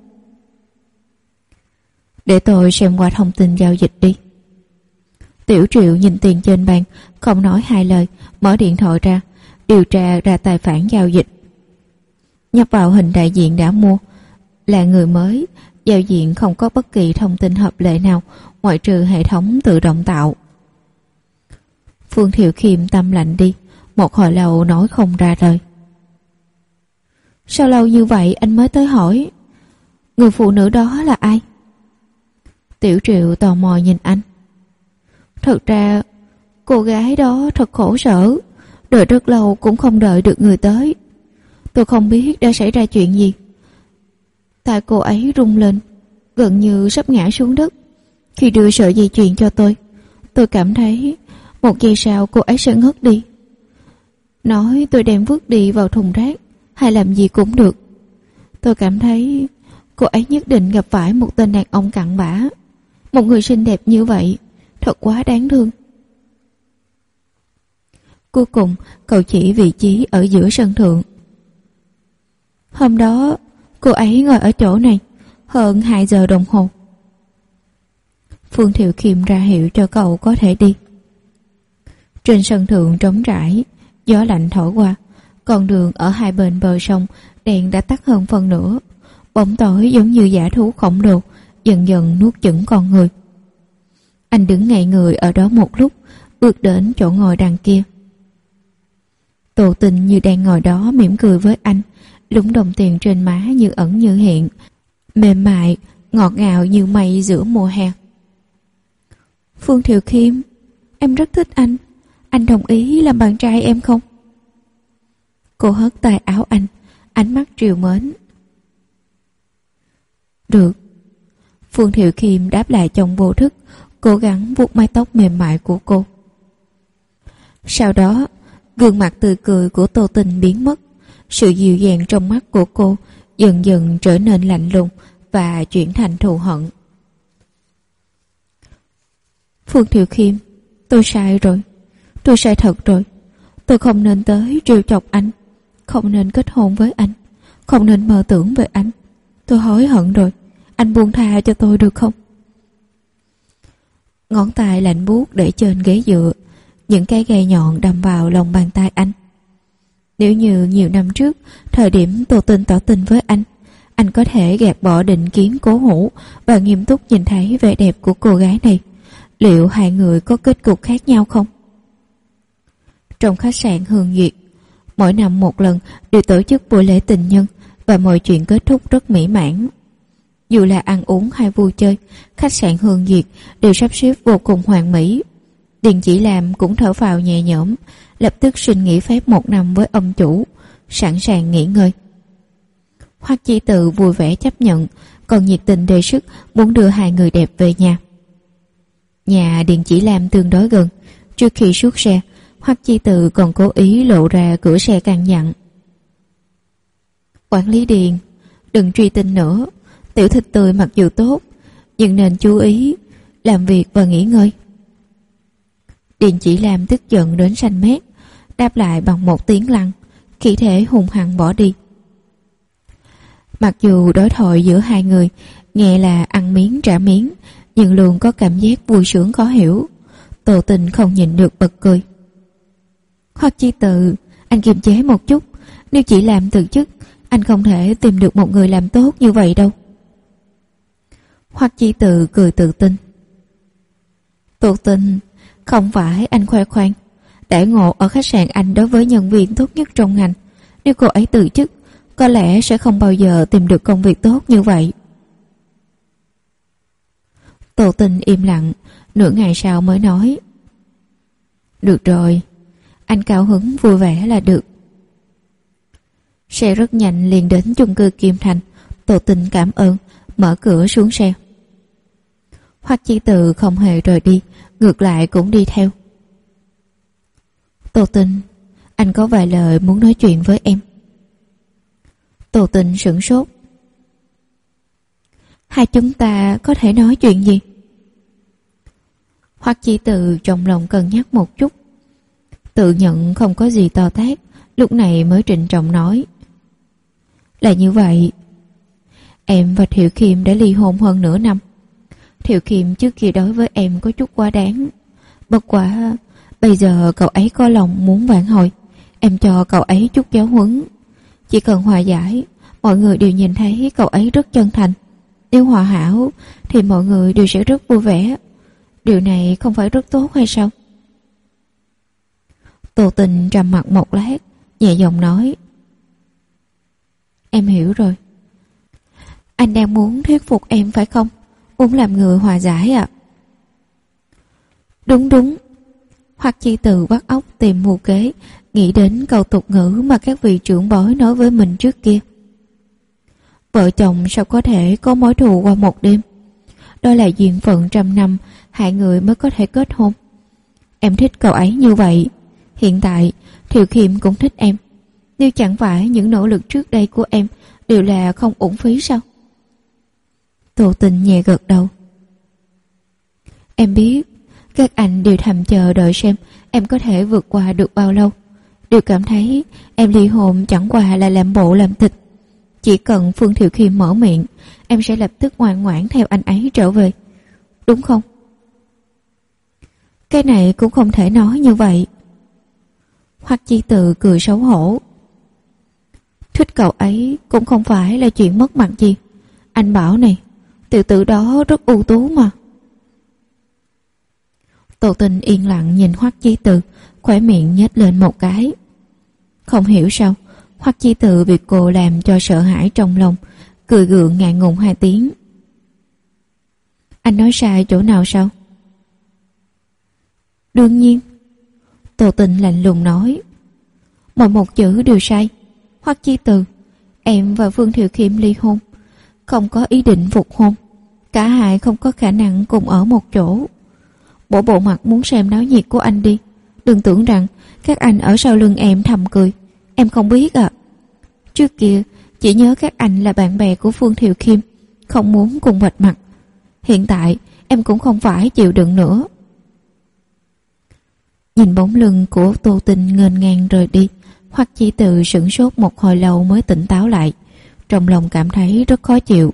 Để tôi xem qua thông tin giao dịch đi. Tiểu Triệu nhìn tiền trên bàn, không nói hai lời, mở điện thoại ra, điều tra ra tài khoản giao dịch. Nhấp vào hình đại diện đã mua, là người mới, giao diện không có bất kỳ thông tin hợp lệ nào ngoại trừ hệ thống tự động tạo. Phương Thiệu Khiêm tâm lạnh đi, một hồi lâu nói không ra lời. Sao lâu như vậy anh mới tới hỏi? Người phụ nữ đó là ai? Tiểu Triệu tò mò nhìn anh. Thật ra cô gái đó thật khổ sở, đợi rất lâu cũng không đợi được người tới. Tôi không biết đã xảy ra chuyện gì. Tại cô ấy rung lên, gần như sắp ngã xuống đất. Khi đưa sợi dây chuyền cho tôi cảm thấy một giây sau cô ấy sẽ ngất đi. Nói tôi đem vứt đi vào thùng rác hay làm gì cũng được. Tôi cảm thấy cô ấy nhất định gặp phải một tên đàn ông cặn bã. Một người xinh đẹp như vậy thật quá đáng thương. Cuối cùng cậu chỉ vị trí ở giữa sân thượng. Hôm đó cô ấy ngồi ở chỗ này hơn 2 giờ đồng hồ. Phương Thiệu Khiêm ra hiệu cho cậu có thể đi. Trên sân thượng trống trải, gió lạnh thổi qua, con đường ở hai bên bờ sông đèn đã tắt hơn phần nửa, bóng tối giống như dã thú khổng lồ dần dần nuốt chửng con người. Anh đứng ngây người ở đó một lúc, bước đến chỗ ngồi đằng kia. Tô Tình như đang ngồi đó mỉm cười với anh, lúng đồng tiền trên má như ẩn như hiện, mềm mại, ngọt ngào như mây giữa mùa hè. Phương Thiệu Khiêm, em rất thích anh đồng ý làm bạn trai em không? Cô hất tay áo anh, ánh mắt trìu mến. Được. Phương Thiệu Khiêm đáp lại trong vô thức, cố gắng vuốt mái tóc mềm mại của cô. Sau đó, gương mặt tươi cười của Tô Tình biến mất, sự dịu dàng trong mắt của cô dần dần trở nên lạnh lùng và chuyển thành thù hận. Phương Thiệu Khiêm, tôi sai rồi. Tôi sai thật rồi. Tôi không nên tới trêu chọc anh, không nên kết hôn với anh, không nên mơ tưởng về anh. Tôi hối hận rồi. Anh buông tha cho tôi được không? Ngón tay lạnh buốt để trên ghế dựa, những cái gai nhọn đâm vào lòng bàn tay anh. Nếu như nhiều năm trước, thời điểm Tô Tình tỏ tình với anh có thể gạt bỏ định kiến cố hữu và nghiêm túc nhìn thấy vẻ đẹp của cô gái này, liệu hai người có kết cục khác nhau không? Trong khách sạn Hương Duyệt, mỗi năm một lần đều tổ chức buổi lễ tình nhân và mọi chuyện kết thúc rất mỹ mãn. Dù là ăn uống hay vui chơi, khách sạn Hương Duyệt đều sắp xếp vô cùng hoàn mỹ. Điền Chỉ Làm cũng thở phào nhẹ nhõm, lập tức xin nghỉ phép 1 năm với ông chủ, sẵn sàng nghỉ ngơi. Hoắc Chi Tự vui vẻ chấp nhận, còn nhiệt tình đề xuất muốn đưa hai người đẹp về nhà. Nhà Điền Chỉ Làm tương đối gần, trước khi xuất xe, Hoắc Chi Tự còn cố ý lộ ra cửa xe căn dặn. Quản lý Điền, đừng truy tin nữa, tiểu thịt tươi mặc dù tốt, nhưng nên chú ý làm việc và nghỉ ngơi. Điền Chỉ Làm tức giận đến xanh mét, đáp lại bằng một tiếng lăng, khí thể hung hăng bỏ đi. Mặc dù đối thoại giữa hai người nghe là ăn miếng trả miếng, nhưng luôn có cảm giác vui sướng khó hiểu. Tô Tình không nhìn được bật cười. Hoắc Chi Tự, anh kiềm chế một chút, nếu Chỉ Làm từ chức, anh không thể tìm được một người làm tốt như vậy đâu. Hoắc Chi Tự cười tự tin. Tô Tình, không phải anh khoe khoang, đãi ngộ ở khách sạn anh đối với nhân viên tốt nhất trong ngành. Nếu cô ấy từ chức, có lẽ sẽ không bao giờ tìm được công việc tốt như vậy. Tô Tinh im lặng, nửa ngày sau mới nói: Được rồi, anh cao hứng vui vẻ là được. Xe rất nhanh liền đến chung cư Kim Thành. Tô Tinh cảm ơn, mở cửa xuống xe. Hoắc Chí Từ không hề rời đi, ngược lại cũng đi theo. Tô Tinh, anh có vài lời muốn nói chuyện với em. Tô Tinh sửng sốt. Hai chúng ta có thể nói chuyện gì? Hoắc Chí Từ trong lòng cân nhắc một chút, tự nhận không có gì to tát, lúc này mới trịnh trọng nói: Là như vậy, em và Thiệu Khiêm đã ly hôn hơn nửa năm. Thiệu Khiêm trước kia đối với em có chút quá đáng. Bất quá bây giờ cậu ấy có lòng muốn vãn hồi, em cho cậu ấy chút giáo huấn. Chỉ cần hòa giải, mọi người đều nhìn thấy cậu ấy rất chân thành. Nếu hòa hảo thì mọi người đều sẽ rất vui vẻ. Điều này không phải rất tốt hay sao? Tô Tinh trầm mặc một lát, nhẹ giọng nói: Em hiểu rồi. Anh đang muốn thuyết phục em phải không? Muốn làm người hòa giải ạ? Đúng. Hoắc Chí Từ bắt óc tìm mưu kế, nghĩ đến câu tục ngữ mà các vị trưởng bối nói với mình trước kia. Vợ chồng sao có thể có mối thù qua một đêm? Đó là duyên phận trăm năm, hai người mới có thể kết hôn. Em thích cậu ấy như vậy. Hiện tại Thiệu Khiêm cũng thích em. Nếu chẳng phải những nỗ lực trước đây của em đều là không uổng phí sao? Tô Tinh nhẹ gật đầu. Em biết các anh đều thầm chờ đợi xem em có thể vượt qua được bao lâu. Đều cảm thấy em ly hôn chẳng qua là làm bộ làm tịch. Chỉ cần Phương Thiệu Khiêm mở miệng, em sẽ lập tức ngoan ngoãn theo anh ấy trở về, đúng không? Cái này cũng không thể nói như vậy. Hoắc Chí Từ cười xấu hổ. Thích cậu ấy cũng không phải là chuyện mất mặt gì. Anh bảo này, tiểu tử đó rất ưu tú mà. Tô Tinh yên lặng nhìn Hoắc Chí Từ, khóe miệng nhếch lên một cái. Không hiểu sao Hoắc Chí Từ bị cô làm cho sợ hãi trong lòng, cười gượng ngại ngùng hai tiếng. Anh nói sai chỗ nào sao? Đương nhiên. Tô Tinh lạnh lùng nói. Mỗi một chữ đều sai. Hoắc Chí Từ, em và Phương Thiệu Khiêm ly hôn, không có ý định phục hôn. Cả hai không có khả năng cùng ở một chỗ. Bỏ bộ mặt muốn xem náo nhiệt của anh đi. Đừng tưởng rằng các anh ở sau lưng em thầm cười. Em không biết à. Trước kia chỉ nhớ các anh là bạn bè của Phương Thiệu Khiêm, không muốn cùng vạch mặt. Hiện tại em cũng không phải chịu đựng nữa. Nhìn bóng lưng của Tô Tinh nghênh ngang rời đi, Hoắc Chí Từ sửng sốt một hồi lâu mới tỉnh táo lại, trong lòng cảm thấy rất khó chịu.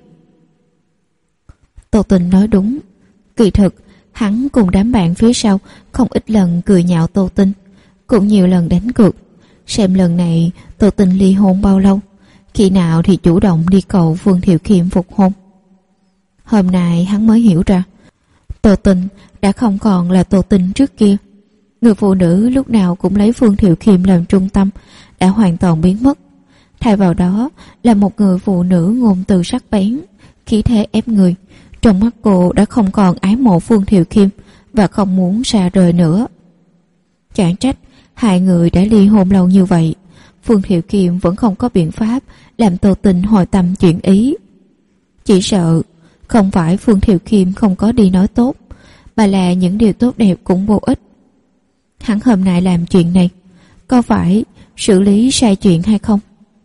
Tô Tinh nói đúng, kỳ thực hắn cùng đám bạn phía sau không ít lần cười nhạo Tô Tinh, cũng nhiều lần đánh cược, xem lần này Tô Tinh ly hôn bao lâu, khi nào thì chủ động đi cầu Phương Thiệu Khiêm phục hôn. Hôm nay hắn mới hiểu ra, Tô Tinh đã không còn là Tô Tinh trước kia. Người phụ nữ lúc nào cũng lấy Phương Thiệu Khiêm làm trung tâm đã hoàn toàn biến mất. Thay vào đó là một người phụ nữ ngôn từ sắc bén, khí thế ép người. Trong mắt cô đã không còn ái mộ Phương Thiệu Khiêm và không muốn xa rời nữa. Chẳng trách hai người đã ly hôn lâu như vậy, Phương Thiệu Khiêm vẫn không có biện pháp làm Tô Tinh hồi tâm chuyển ý. Chỉ sợ không phải Phương Thiệu Khiêm không có đi nói tốt, mà là những điều tốt đẹp cũng vô ích. Hắn hôm nay làm chuyện này, có phải xử lý sai chuyện hay không?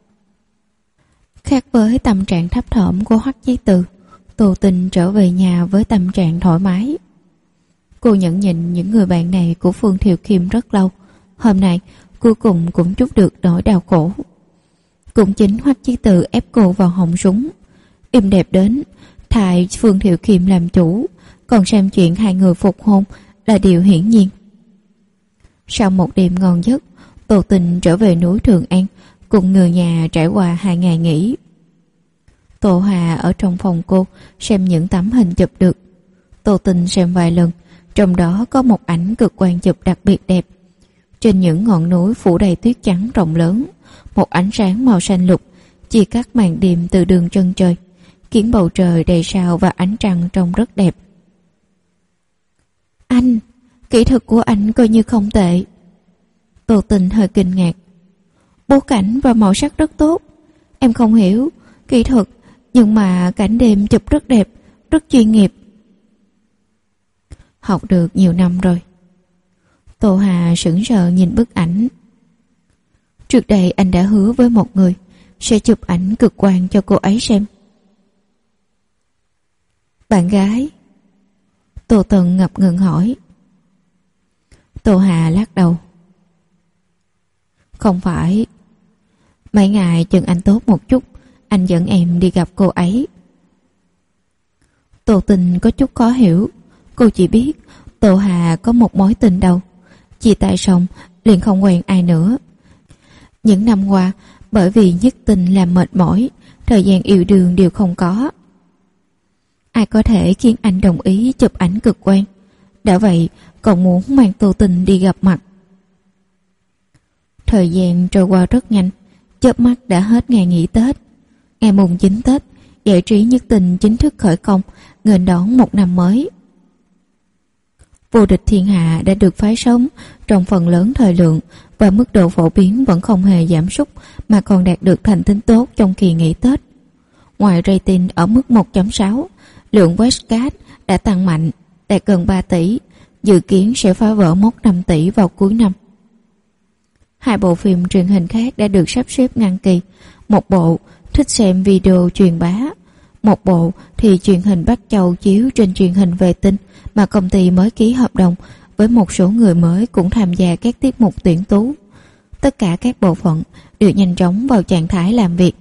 Khác với tâm trạng thấp thỏm của Hoắc Chí Từ, Tô Tinh trở về nhà với tâm trạng thoải mái. Cô nhận nhìn những người bạn này của Phương Thiệu Khiêm rất lâu. Hôm nay cuối cùng cũng trút được nỗi đau khổ. Cũng chính Hoắc Chí Từ ép cô vào họng súng. Im đẹp đến thay Phương Thiệu Khiêm làm chủ, còn xem chuyện hai người phục hôn là điều hiển nhiên. Sau một đêm ngon giấc, Tô Tinh trở về núi Trường An, cùng người nhà trải qua 2 ngày nghỉ. Tô Hà ở trong phòng cô xem những tấm hình chụp được. Tô Tinh xem vài lần, trong đó có một ảnh cực quang chụp đặc biệt đẹp. Trên những ngọn núi phủ đầy tuyết trắng rộng lớn, một ánh sáng màu xanh lục chia cắt màn đêm từ đường chân trời, khiến bầu trời đầy sao và ánh trăng trông rất đẹp. Anh, kỹ thuật của anh coi như không tệ. Tô Tình hơi kinh ngạc. Bố cảnh và màu sắc rất tốt. Em không hiểu kỹ thuật, nhưng mà cảnh đêm chụp rất đẹp, rất chuyên nghiệp. Học được nhiều năm rồi. Tô Hà sững sờ nhìn bức ảnh. Trước đây anh đã hứa với một người sẽ chụp ảnh cực quang cho cô ấy xem. Bạn gái? Tô Tần ngập ngừng hỏi. Tô Hà lắc đầu. Không phải. Mấy ngày chừng anh tốt một chút, anh dẫn em đi gặp cô ấy. Tô Tình có chút khó hiểu. Cô chỉ biết Tô Hà có một mối tình đầu, chia tay xong liền không quen ai nữa. Những năm qua, bởi vì nhất tình làm mệt mỏi, thời gian yêu đương đều không có. Ai có thể khiến anh đồng ý chụp ảnh cực quang? Đã vậy còn muốn mang Tô Tình đi gặp mặt. Thời gian trôi qua rất nhanh, chớp mắt đã hết ngày nghỉ Tết. Ngày mùng 9 Tết, giải trí nhất tình chính thức khởi công, nghênh đón một năm mới. Vô địch thiên hạ đã được phái sóng trong phần lớn thời lượng, và mức độ phổ biến vẫn không hề giảm sút mà còn đạt được thành tích tốt trong kỳ nghỉ Tết. Ngoài rating ở mức 1.6, lượng webcast đã tăng mạnh, đạt gần 3 tỷ, dự kiến sẽ phá vỡ mốc 5 tỷ vào cuối năm. Hai bộ phim truyền hình khác đã được sắp xếp ngang kỳ, một bộ thích xem video truyền bá, một bộ thì truyền hình Bắc Châu chiếu trên truyền hình vệ tinh mà công ty mới ký hợp đồng với một số người mới cũng tham gia các tiết mục tuyển tú. Tất cả các bộ phận đều nhanh chóng vào trạng thái làm việc.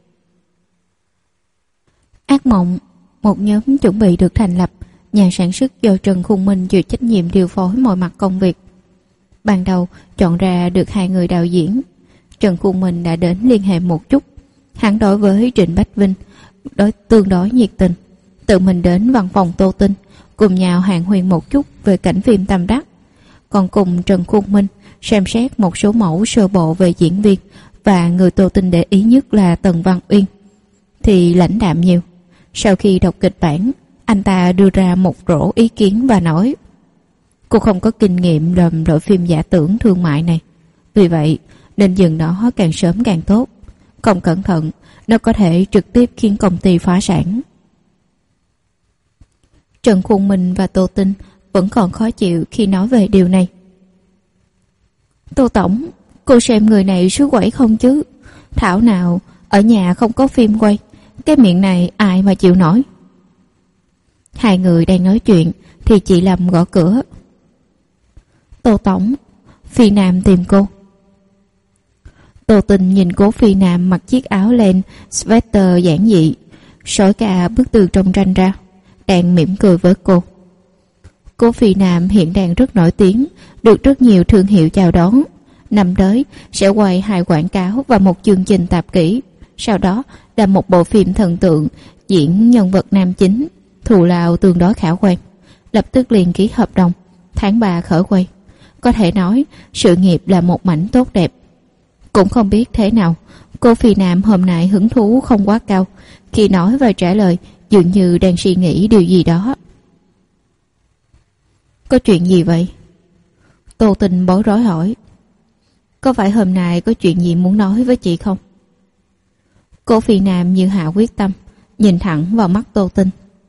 Ác Mộng, một nhóm chuẩn bị được thành lập, nhà sản xuất do Trần Khung Minh chịu trách nhiệm điều phối mọi mặt công việc. Ban đầu chọn ra được 2 người đạo diễn. Trần Khung Minh đã đến liên hệ một chút. Hắn đối với Trịnh Bách Vinh tương đối nhiệt tình, tự mình đến văn phòng Tô Tinh, cùng nhau hàn huyên một chút về cảnh phim tâm đắc, còn cùng Trần Khung Minh xem xét một số mẫu sơ bộ về diễn viên, và người Tô Tinh để ý nhất là Tần Văn Uyên thì lãnh đạm nhiều. Sau khi đọc kịch bản, anh ta đưa ra một rổ ý kiến và nói: cô không có kinh nghiệm làm loại phim giả tưởng thương mại này, vì vậy nên dừng nó càng sớm càng tốt. Không cẩn thận, nó có thể trực tiếp khiến công ty phá sản. Trần Khung Minh và Tô Tinh vẫn còn khó chịu khi nói về điều này. Tô Tổng, cô xem người này suối quẩy không chứ? Thảo nào ở nhà không có phim quay, cái miệng này ai mà chịu nổi. Hai người đang nói chuyện thì chị Lâm gõ cửa. Tô Tổng, Phi Nam tìm cô. Tô Tình nhìn Cố Phi Nam mặc chiếc áo len sweater giản dị, sỏi cả bức tường trong tranh ra, đang mỉm cười với cô. Cố Phi Nam hiện đang rất nổi tiếng, được rất nhiều thương hiệu chào đón. Năm tới sẽ quay 2 quảng cáo và một chương trình tạp kỹ, sau đó là một bộ phim thần tượng diễn nhân vật nam chính, thù lao tương đối khả quan. Lập tức liền ký hợp đồng, tháng 3 khởi quay. Có thể nói sự nghiệp là một mảnh tốt đẹp. Cũng không biết thế nào, cô Phi Nam hôm nay hứng thú không quá cao, khi nói và trả lời dường như đang suy nghĩ điều gì đó. Có chuyện gì vậy? Tô Tình bối rối hỏi. Có phải hôm nay có chuyện gì muốn nói với chị không? Cô Phi Nam như hạ quyết tâm, nhìn thẳng vào mắt Tô Tình.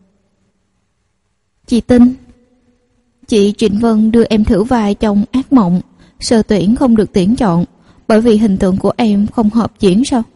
Chị tin chị Trịnh Vân đưa em thử vai trong Ác Mộng, sơ tuyển không được tuyển chọn bởi vì hình tượng của em không hợp diễn sao?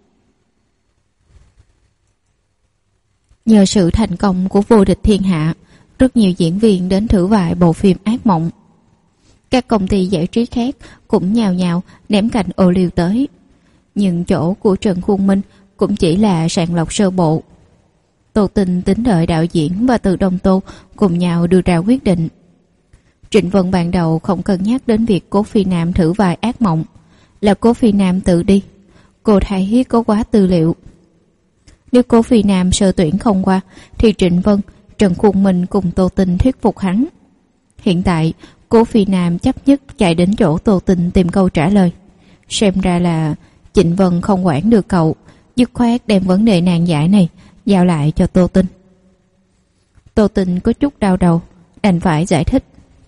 Nhờ sự thành công của Vô địch thiên hạ, rất nhiều diễn viên đến thử vai bộ phim Ác Mộng. Các công ty giải trí khác cũng nhào nhào ném cành ô liu tới, nhưng chỗ của Trần Khung Minh cũng chỉ là sàng lọc sơ bộ. Tô Tình tính đợi đạo diễn và Từ Đông Tô cùng nhau đưa ra quyết định. Trịnh Vân ban đầu không cân nhắc đến việc Cố Phi Nam thử vai Ác Mộng, là Cố Phi Nam tự đi. Cô thấy có quá tư liệu. Nếu Cố Phi Nam sơ tuyển không qua thì Trịnh Vân, Trần Khung Minh cùng Tô Tình thuyết phục hắn. Hiện tại Cố Phi Nam chấp nhất chạy đến chỗ Tô Tình tìm câu trả lời. Xem ra là Trịnh Vân không quản được cậu, dứt khoát đem vấn đề nan giải này giao lại cho Tô Tình. Tô Tình có chút đau đầu, đành phải giải thích.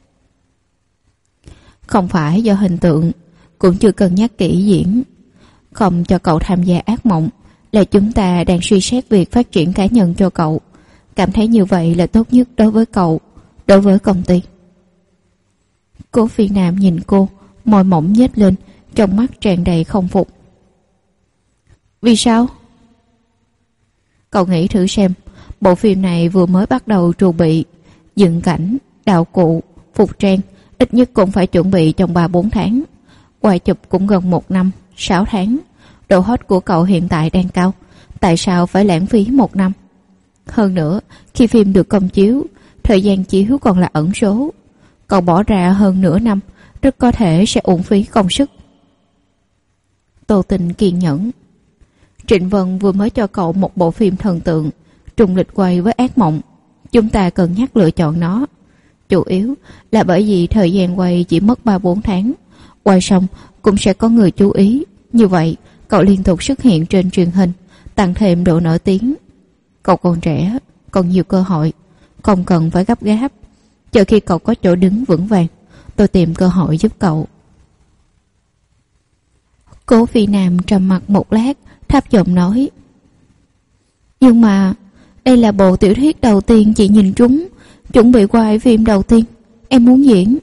Không phải do hình tượng, cũng chưa cân nhắc kỹ diễn. Không cho cậu tham gia ác mộng là chúng ta đang suy xét việc phát triển cá nhân cho cậu. Cảm thấy như vậy là tốt nhất đối với cậu, đối với công ty. Cố Phi Nam nhìn cô, môi mỏng nhếch lên, trong mắt tràn đầy không phục. Vì sao? Cậu nghĩ thử xem, bộ phim này vừa mới bắt đầu chuẩn bị, dựng cảnh, đạo cụ, phục trang, ít nhất cũng phải chuẩn bị trong 3-4 tháng. Quay chụp cũng gần 1 năm, 6 tháng. Độ hot của cậu hiện tại đang cao, tại sao phải lãng phí 1 năm? Hơn nữa, khi phim được công chiếu, thời gian chiếu còn là ẩn số. Cậu bỏ ra hơn nửa năm, rất có thể sẽ uổng phí công sức. Tô Tình kiên nhẫn. Trịnh Vân vừa mới cho cậu một bộ phim thần tượng, trùng lịch quay với ác mộng. Chúng ta cân nhắc lựa chọn nó. Chủ yếu là bởi vì thời gian quay chỉ mất 3-4 tháng. Quay xong cũng sẽ có người chú ý. Như vậy, cậu liên tục xuất hiện trên truyền hình, tăng thêm độ nổi tiếng. Cậu còn trẻ, còn nhiều cơ hội, không cần phải gấp gáp. Chờ khi cậu có chỗ đứng vững vàng, tôi tìm cơ hội giúp cậu. Cố Phi Nam trầm mặc một lát, thấp giọng nói. Nhưng mà đây là bộ tiểu thuyết đầu tiên chị nhìn trúng, chuẩn bị quay phim đầu tiên, em muốn diễn.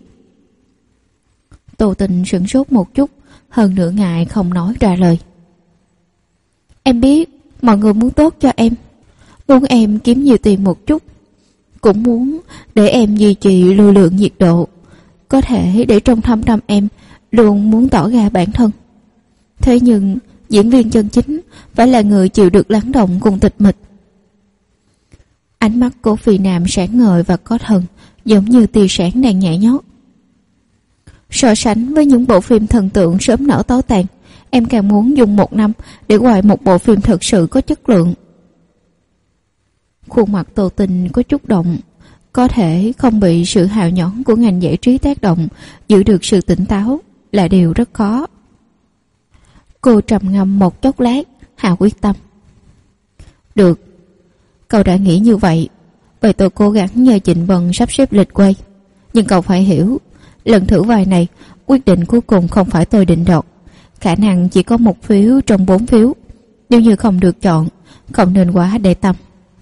Tô Tình sửng sốt một chút, hơn nửa ngày không nói ra lời. Em biết mọi người muốn tốt cho em, muốn em kiếm nhiều tiền một chút, cũng muốn để em duy trì lưu lượng nhiệt độ, có thể để trong thâm tâm em luôn muốn tỏ ra bản thân. Thế nhưng diễn viên chân chính phải là người chịu được lắng động cùng tịch mịch. Ánh mắt của Phi Nam sáng ngời và có thần, giống như tia sáng đang nhảy nhót. So sánh với những bộ phim thần tượng sớm nở tối tàn, em càng muốn dùng 1 năm để quay một bộ phim thực sự có chất lượng. Khuôn mặt Tô Tình có chút động, có thể không bị sự hào nhoáng của ngành giải trí tác động, giữ được sự tỉnh táo là điều rất khó. Cô trầm ngâm một chốc lát, hạ quyết tâm. Được, cậu đã nghĩ như vậy, vậy tôi cố gắng nhờ Trịnh Vân sắp xếp lịch quay. Nhưng cậu phải hiểu, lần thử vai này, quyết định cuối cùng không phải tôi định đoạt. Khả năng chỉ có 1 phiếu trong 4 phiếu. Nếu như không được chọn, không nên quá để tâm.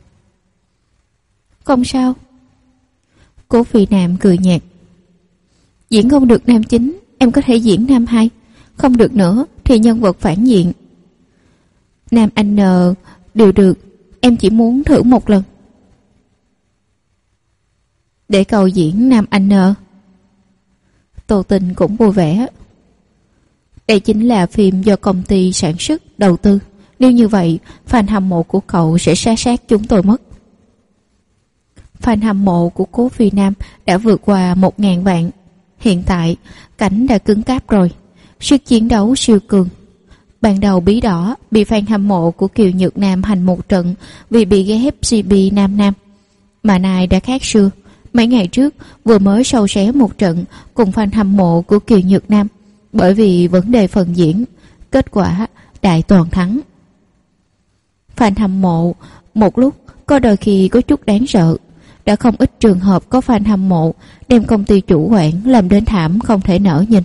Không sao. Cố Phi Nam cười nhạt. Diễn không được nam chính, em có thể diễn nam hai. Không được nữa thì nhân vật phản diện. Nam anh N đều được, em chỉ muốn thử 1 lần. Để cậu diễn nam anh N. Tô Tình cũng vui vẻ. Đây chính là phim do công ty sản xuất, đầu tư. Nếu như vậy, fan hâm mộ của cậu sẽ sa sát chúng tôi mất. Fan hâm mộ của Cố Phi Nam đã vượt qua 1.000 vạn. Hiện tại, cảnh đã cứng cáp rồi. Sức chiến đấu siêu cường. Ban đầu Bí Đỏ bị fan hâm mộ của Kiều Nhược Nam hành một trận vì bị ghép CP nam nam. Mà nay đã khác xưa. Mấy ngày trước vừa mới sâu xé một trận cùng fan hâm mộ của Kiều Nhược Nam bởi vì vấn đề phần diễn. Kết quả đại toàn thắng. Fan hâm mộ một lúc có đôi khi có chút đáng sợ. Đã không ít trường hợp có fan hâm mộ đem công ty chủ quản làm đến thảm không thể nỡ nhìn.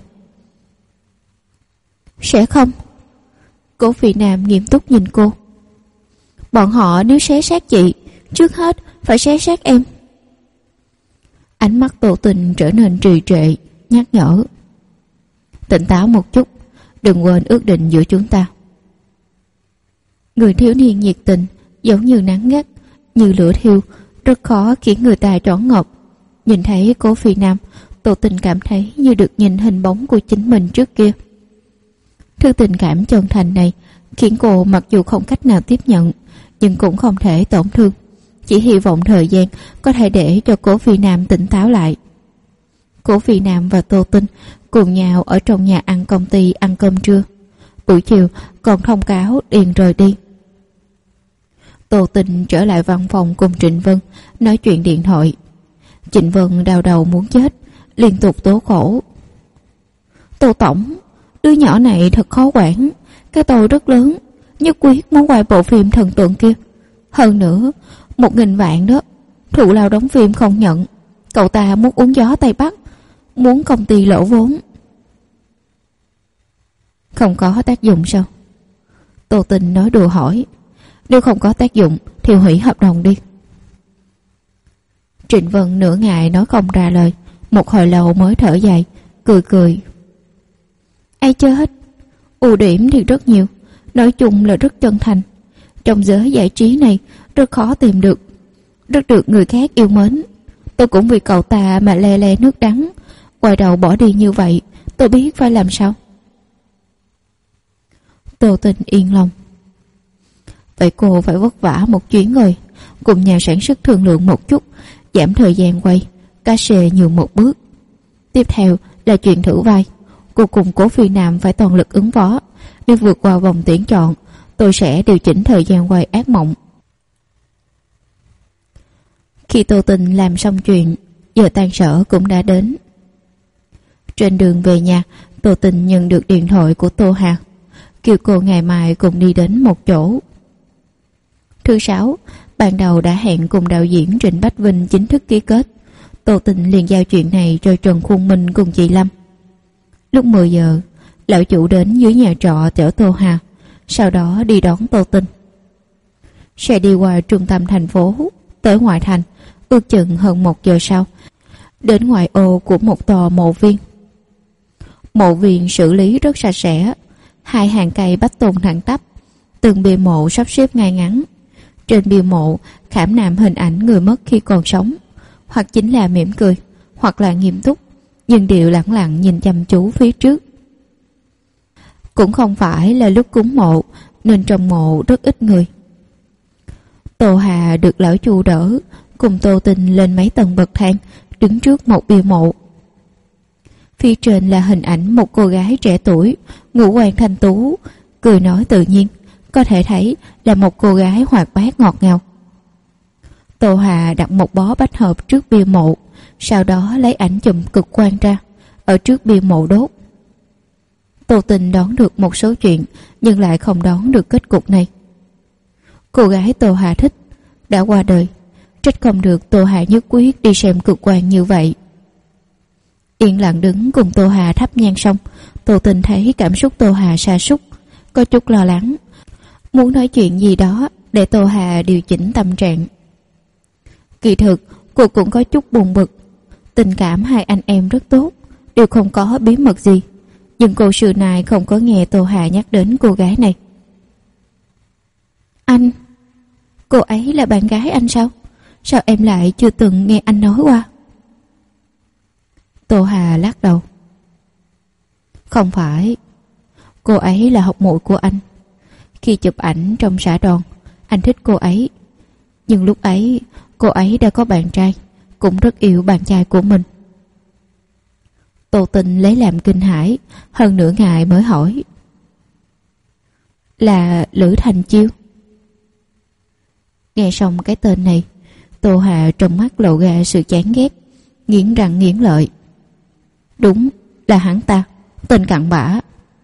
Sẽ không. Cố Phi Nam nghiêm túc nhìn cô. Bọn họ nếu xé xác chị, trước hết phải xé xác em. Ánh mắt Tô Tình trở nên trì trệ, nhắc nhở. Tỉnh táo một chút, đừng quên ước định giữa chúng ta. Người thiếu niên nhiệt tình, giống như nắng gắt, như lửa thiêu, rất khó khiến người ta choáng ngợp. Nhìn thấy Cố Phi Nam, Tô Tình cảm thấy như được nhìn hình bóng của chính mình trước kia. Thứ tình cảm chân thành này khiến cô mặc dù không cách nào tiếp nhận, nhưng cũng không thể tổn thương. Chỉ hy vọng thời gian có thể để cho Cố Phi Nam tỉnh táo lại. Cố Phi Nam và Tô Tình cùng nhau ở trong nhà ăn công ty ăn cơm trưa. Buổi chiều còn thông cáo Điền rời đi. Tô Tình trở lại văn phòng cùng Trịnh Vân nói chuyện điện thoại. Trịnh Vân đau đầu muốn chết, liên tục tố khổ. Tô tổng, đứa nhỏ này thật khó quản, cái tôi rất lớn, nhất quyết muốn quay bộ phim thần tượng kia. Hơn nữa 1.000 vạn đó, thù lao đóng phim không nhận. Cậu ta muốn uống gió Tây Bắc, muốn công ty lỗ vốn. Không có tác dụng sao? Tô Tình nói đùa hỏi. Nếu không có tác dụng thì hủy hợp đồng đi. Trịnh Vân nửa ngày nói không ra lời, một hồi lâu mới thở dài, cười cười. Ai chết, ưu điểm thì rất nhiều, nói chung là rất chân thành. Trong giới giải trí này rất khó tìm được, rất được người khác yêu mến. Tôi cũng vì cậu ta mà le le nước đắng, quay đầu bỏ đi như vậy, tôi biết phải làm sao. Tô Tình yên lòng. Vậy cô phải vất vả một chuyến rồi, cùng nhà sản xuất thương lượng một chút, giảm thời gian quay, cá xê nhường một bước. Tiếp theo là chuyện thử vai. Cô cùng Cố Phi Nam phải toàn lực ứng phó. Nếu vượt qua vòng tuyển chọn, tôi sẽ điều chỉnh thời gian quay ác mộng. Khi Tô Tình làm xong chuyện, giờ tan sở cũng đã đến. Trên đường về nhà, Tô Tình nhận được điện thoại của Tô Hà, kêu cô ngày mai cùng đi đến một chỗ. Thứ Sáu, ban đầu đã hẹn cùng đạo diễn Trịnh Bách Vinh chính thức ký kết. Tô Tình liền giao chuyện này cho Trần Khuôn Minh cùng chị Lâm. Lúc 10 giờ, lão chủ đến dưới nhà trọ chở Tô Hà, sau đó đi đón Tô Tình. Xe đi qua trung tâm thành phố, tới ngoại thành, ước chừng hơn 1 giờ sau, đến ngoại ô của một tòa mộ viên. Mộ viên xử lý rất sạch sẽ, 2 hàng cây bách tùng thẳng tắp, từng bia mộ sắp xếp ngay ngắn. Trên bia mộ khảm nạm hình ảnh người mất khi còn sống, hoặc chính là mỉm cười, hoặc là nghiêm túc, nhưng đều lẳng lặng nhìn chăm chú phía trước. Cũng không phải là lúc cúng mộ, nên trong mộ rất ít người. Tô Hà được lão chu đỡ, cùng Tô Tình lên mấy tầng bậc thang, đứng trước một bia mộ. Phía trên là hình ảnh một cô gái trẻ tuổi, ngũ quan thanh tú, cười nói tự nhiên, có thể thấy là một cô gái hoạt bát ngọt ngào. Tô Hà đặt một bó bách hợp trước bia mộ, sau đó lấy ảnh chùm cực quang ra, ở trước bia mộ đốt. Tô Tình đoán được một số chuyện, nhưng lại không đoán được kết cục này. Cô gái Tô Hà thích đã qua đời, trách không được Tô Hà nhất quyết đi xem cực quang như vậy. Yên lặng đứng cùng Tô Hà thắp nhang xong, Tô Tình thấy cảm xúc Tô Hà sa sút, có chút lo lắng, muốn nói chuyện gì đó để Tô Hà điều chỉnh tâm trạng. Kỳ thực cô cũng có chút buồn bực. Tình cảm hai anh em rất tốt, đều không có bí mật gì, nhưng cô xưa nay không có nghe Tô Hà nhắc đến cô gái này. Anh, cô ấy là bạn gái anh sao? Sao em lại chưa từng nghe anh nói qua? Tô Hà lắc đầu. Không phải, cô ấy là học muội của anh. Khi chụp ảnh trong xã đoàn, anh thích cô ấy, nhưng lúc ấy cô ấy đã có bạn trai, cũng rất yêu bạn trai của mình. Tô Tình lấy làm kinh hãi, hơn nửa ngày mới hỏi. Là Lữ Thành Chiêu? Nghe xong cái tên này, Tô Hà trong mắt lộ ra sự chán ghét, nghiến răng nghiến lợi. Đúng là hắn ta, tên cặn bã.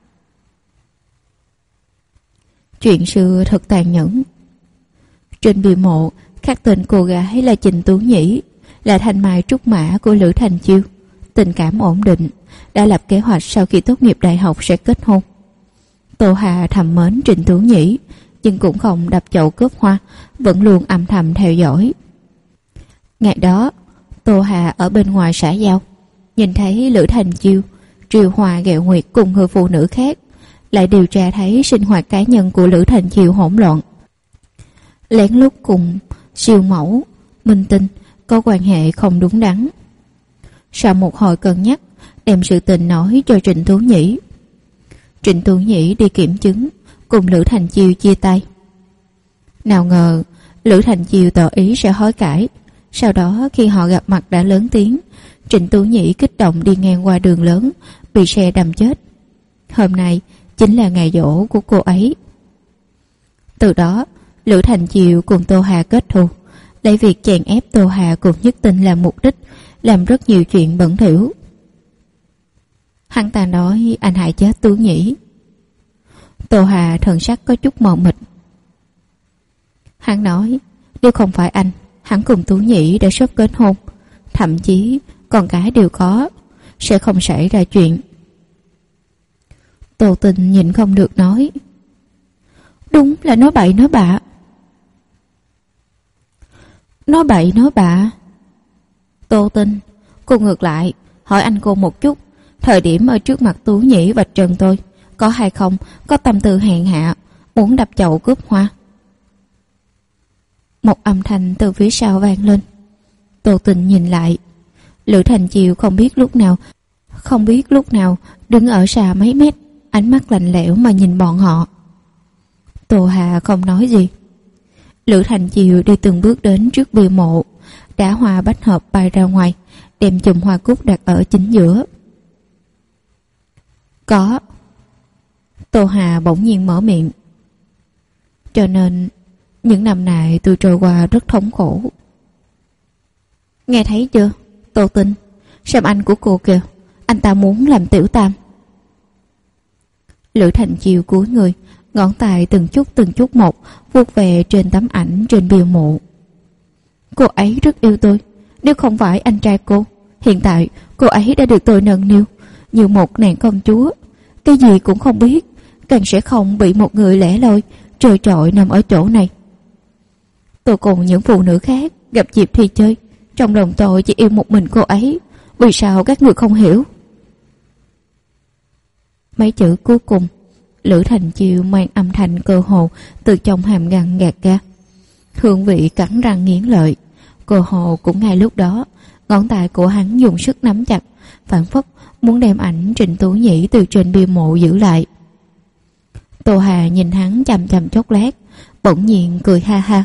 Chuyện xưa thật tàn nhẫn. Trên bia mộ khắc tên cô gái là Trình Tú Nhĩ, là thanh mai trúc mã của Lữ Thành Chiêu, tình cảm ổn định, đã lập kế hoạch sau khi tốt nghiệp đại học sẽ kết hôn. Tô Hà thầm mến Trình Tú Nhĩ, nhưng cũng không đập chậu cướp hoa, vẫn luôn âm thầm theo dõi. Ngày đó, Tô Hà ở bên ngoài xã giao, nhìn thấy Lữ Thành Chiêu Triều Hòa ghẹo nguyệt cùng người phụ nữ khác, lại điều tra thấy sinh hoạt cá nhân của Lữ Thành Chiêu hỗn loạn, lén lút cùng siêu mẫu Minh Tinh có quan hệ không đúng đắn. Sau một hồi cân nhắc, đem sự tình nói cho Trịnh Tú Nhĩ. Trịnh Tú Nhĩ đi kiểm chứng, cùng Lữ Thành Chiêu chia tay. Nào ngờ Lữ Thành Chiêu tỏ ý sẽ hối cải. Sau đó khi họ gặp mặt đã lớn tiếng, Trịnh Tú Nhĩ kích động đi ngang qua đường lớn, bị xe đâm chết. Hôm nay chính là ngày giỗ của cô ấy. Từ đó Lữ Thành Chiêu cùng Tô Hà kết thù, lấy việc chèn ép Tô Hà cùng Nhất Tinh làm mục đích, làm rất nhiều chuyện bẩn thỉu. Hắn ta nói anh hại chết Tú Nhĩ. Tô Hà thần sắc có chút mờ mịt. Hắn nói nếu không phải anh, hắn cùng Tú Nhĩ đã sắp kết hôn, thậm chí con cái đều có. sẽ không xảy ra chuyện. Tô Tinh nhịn không được nói, đúng là nói bậy nói bạ. Nói bậy nói bạ. Tô Tinh, cô ngược lại hỏi anh cô một chút, thời điểm ở trước mặt Tú Nhĩ vạch trần tôi, có hay không có tâm tư hèn hạ, muốn đập chậu cướp hoa? Một âm thanh từ phía sau vang lên. Tô Tinh nhìn lại, Lữ Thành Chiều không biết lúc nào đứng ở xa mấy mét, ánh mắt lạnh lẽo mà nhìn bọn họ. Tô Hà không nói gì. Lữ Thành Chiều đi từng bước đến trước bia mộ, đá hoa bách hợp bay ra ngoài, đem chùm hoa cúc đặt ở chính giữa. Có. Tô Hà bỗng nhiên mở miệng. Cho nên những năm này tôi trôi qua rất thống khổ. Nghe thấy chưa, Tô Tinh, xem anh của cô kìa, anh ta muốn làm tiểu tam. Lữ Thành Chiều cúi người, ngón tay từng chút một vuốt về trên tấm ảnh trên bia mộ. Cô ấy rất yêu tôi, nếu không phải anh trai cô, hiện tại cô ấy đã được tôi nâng niu như một nàng công chúa, cái gì cũng không biết, càng sẽ không bị một người lẻ loi trơ trọi nằm ở chỗ này. Tôi cùng những phụ nữ khác gặp dịp thì chơi, trong lòng tôi chỉ yêu một mình cô ấy, vì sao các người không hiểu? Mấy chữ cuối cùng Lữ Thành Chiều mang âm thanh cơ hồ từ trong hàm răng gạt ra, hương vị cắn răng nghiến lợi. Cơ hồ cũng ngay lúc đó, ngón tay của hắn dùng sức nắm chặt, phảng phất muốn đem ảnh Trịnh Tú Nhĩ từ trên bia mộ giữ lại. Tô Hà nhìn hắn chằm chằm chốc lát, bỗng nhiên cười ha ha.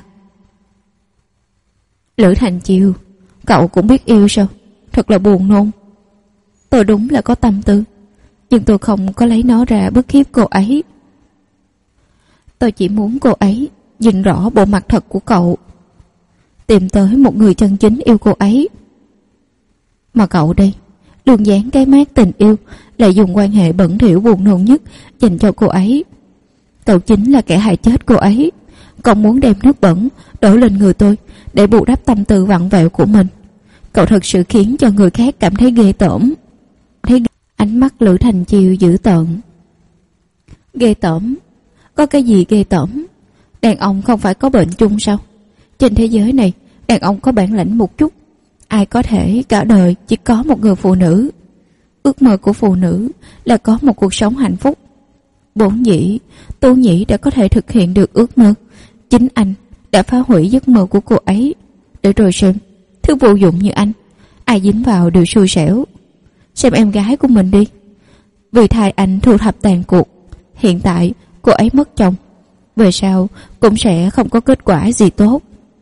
Lữ Thành Chiều, cậu cũng biết yêu sao? Thật là buồn nôn. Tôi đúng là có tâm tư, nhưng tôi không có lấy nó ra bức hiếp cô ấy. Tôi chỉ muốn cô ấy nhìn rõ bộ mặt thật của cậu, tìm tới một người chân chính yêu cô ấy. Mà cậu đây, luôn dán cái mác tình yêu, lại dùng quan hệ bẩn thỉu buồn nôn nhất dành cho cô ấy. Cậu chính là kẻ hại chết cô ấy. Cậu muốn đem nước bẩn đổ lên người tôi để bù đắp tâm tư vặn vẹo của mình. Cậu thật sự khiến cho người khác cảm thấy ghê tởm. Ánh mắt Lữ Thành Chiều dữ tợn. Ghê tởm? Có cái gì ghê tởm? Đàn ông không phải có bệnh chung sao? Trên thế giới này, đàn ông có bản lĩnh một chút, ai có thể cả đời chỉ có một người phụ nữ. Ước mơ của phụ nữ là có một cuộc sống hạnh phúc. Vốn dĩ Tú Nhĩ đã có thể thực hiện được ước mơ, chính anh đã phá hủy giấc mơ của cô ấy. Để rồi xem, thứ vô dụng như anh, ai dính vào đều xui xẻo. Xem em gái của mình đi, vì thai anh thu thập tàn cuộc, hiện tại cô ấy mất chồng, về sau cũng sẽ không có kết quả gì tốt.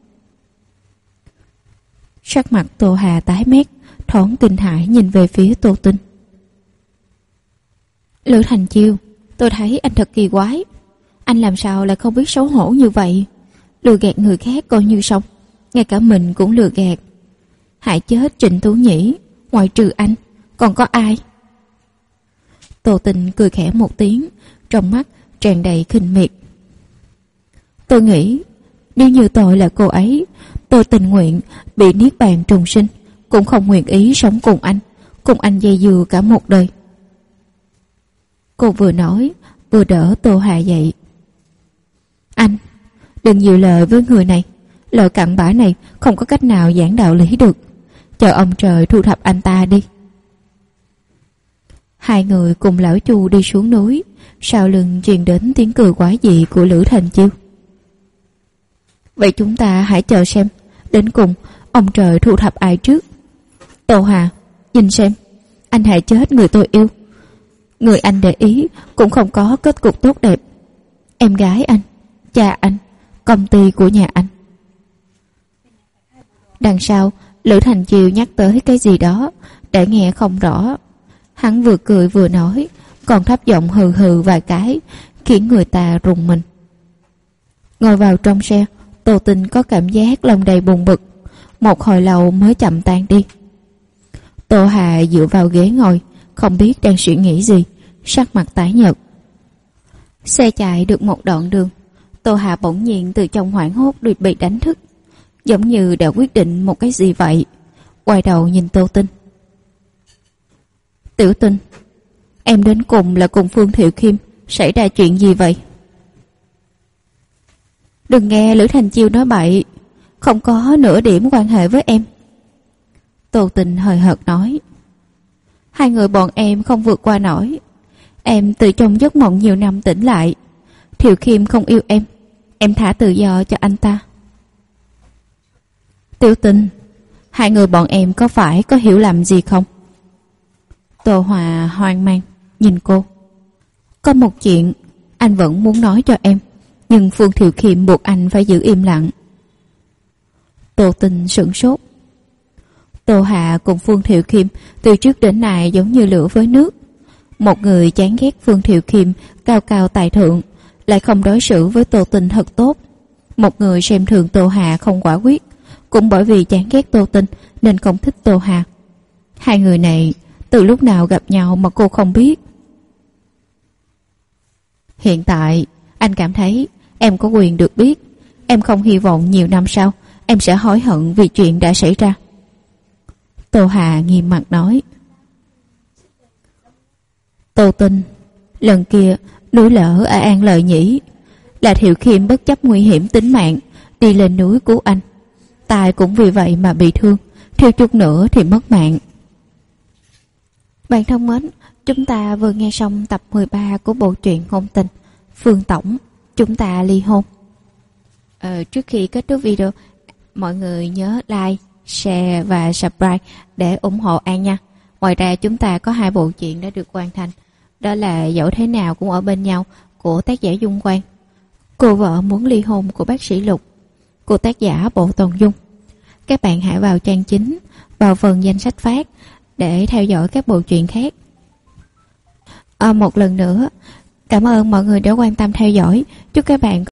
Sắc mặt Tô Hà tái mét, thoáng kinh hãi nhìn về phía Tô Tinh. Lữ Thành Chiêu, tôi thấy anh thật kỳ quái. Anh làm sao lại không biết xấu hổ như vậy? Lừa gạt người khác coi như xong, ngay cả mình cũng lừa gạt. Hại chết Trịnh Tú Nhĩ, ngoại trừ anh còn có ai? Tô Tinh cười khẽ một tiếng, trong mắt tràn đầy khinh miệt. Tôi nghĩ nếu như tôi là cô ấy, tôi tình nguyện bị niết bàn trùng sinh, cũng không nguyện ý sống cùng anh dây dưa cả một đời. Cô vừa nói vừa đỡ Tô Hà dậy. Anh đừng nhiều lời với người này, lời cặn bã này không có cách nào giảng đạo lý được. Chờ ông trời thu thập anh ta đi. Hai người cùng lão Chu đi xuống núi, sau lưng truyền đến tiếng cười quái dị của Lữ Thành Chiêu. Vậy chúng ta hãy chờ xem, đến cùng ông trời thu thập ai trước. Tô Hà, nhìn xem, anh hại chết người tôi yêu, người anh để ý cũng không có kết cục tốt đẹp. Em gái anh, cha anh, công ty của nhà anh. Đằng sau, Lữ Thành Chiêu nhắc tới cái gì đó, để nghe không rõ. Hắn vừa cười vừa nói, còn thấp giọng hừ hừ vài cái, khiến người ta rùng mình. Ngồi vào trong xe, Tô Tinh có cảm giác lòng đầy buồn bực, một hồi lâu mới chậm tan đi. Tô Hà dựa vào ghế ngồi, không biết đang suy nghĩ gì, sắc mặt tái nhợt. Xe chạy được một đoạn đường, Tô Hà bỗng nhiên từ trong hoảng hốt bị đánh thức, giống như đã quyết định một cái gì vậy. Quay đầu nhìn Tô Tinh. Tiểu Tình, em đến cùng là cùng Phương Thiệu Khiêm xảy ra chuyện gì vậy? Đừng nghe Lữ Thành Chiêu nói bậy, không có nửa điểm quan hệ với em. Tô Tình hời hợt nói. Hai người bọn em không vượt qua nổi. Em từ trong giấc mộng nhiều năm tỉnh lại. Thiệu Khiêm không yêu em thả tự do cho anh ta. Tiểu Tình, hai người bọn em có phải có hiểu lầm gì không? Tô Hòa hoang mang nhìn cô. Có một chuyện anh vẫn muốn nói cho em, nhưng Phương Thiệu Khiêm buộc anh phải giữ im lặng. Tô Tình sửng sốt. Tô Hạ cùng Phương Thiệu Khiêm từ trước đến nay giống như lửa với nước. Một người chán ghét Phương Thiệu Khiêm cao cao tại thượng, lại không đối xử với Tô Tình thật tốt. Một người xem thường Tô Hạ không quả quyết, cũng bởi vì chán ghét Tô Tình nên không thích Tô Hạ. Hai người này từ lúc nào gặp nhau mà cô không biết. Hiện tại anh cảm thấy em có quyền được biết. Em không hy vọng nhiều năm sau em sẽ hối hận vì chuyện đã xảy ra. Tô Hà nghiêm mặt nói. Tô Tình, lần kia núi lở ở An Lợi nhỉ, là Thiệu Khiêm bất chấp nguy hiểm tính mạng đi lên núi cứu anh. Tài cũng vì vậy mà bị thương, thiếu chút nữa thì mất mạng. Bạn thân mến, chúng ta vừa nghe xong tập 13 của bộ truyện ngôn tình Phương Tổng, chúng ta ly hôn. Trước khi kết thúc video, mọi người nhớ like, share và subscribe để ủng hộ An nha. Ngoài ra chúng ta có 2 bộ truyện đã được hoàn thành. Đó là Dẫu Thế Nào Cũng Ở Bên Nhau của tác giả Dung Quang, Cô Vợ Muốn Ly Hôn của bác sĩ Lục của tác giả Bộ Tồn Dung. Các bạn hãy vào trang chính, vào phần danh sách phát để theo dõi các bộ truyện khác. Một lần nữa, cảm ơn mọi người đã quan tâm theo dõi. Chúc các bạn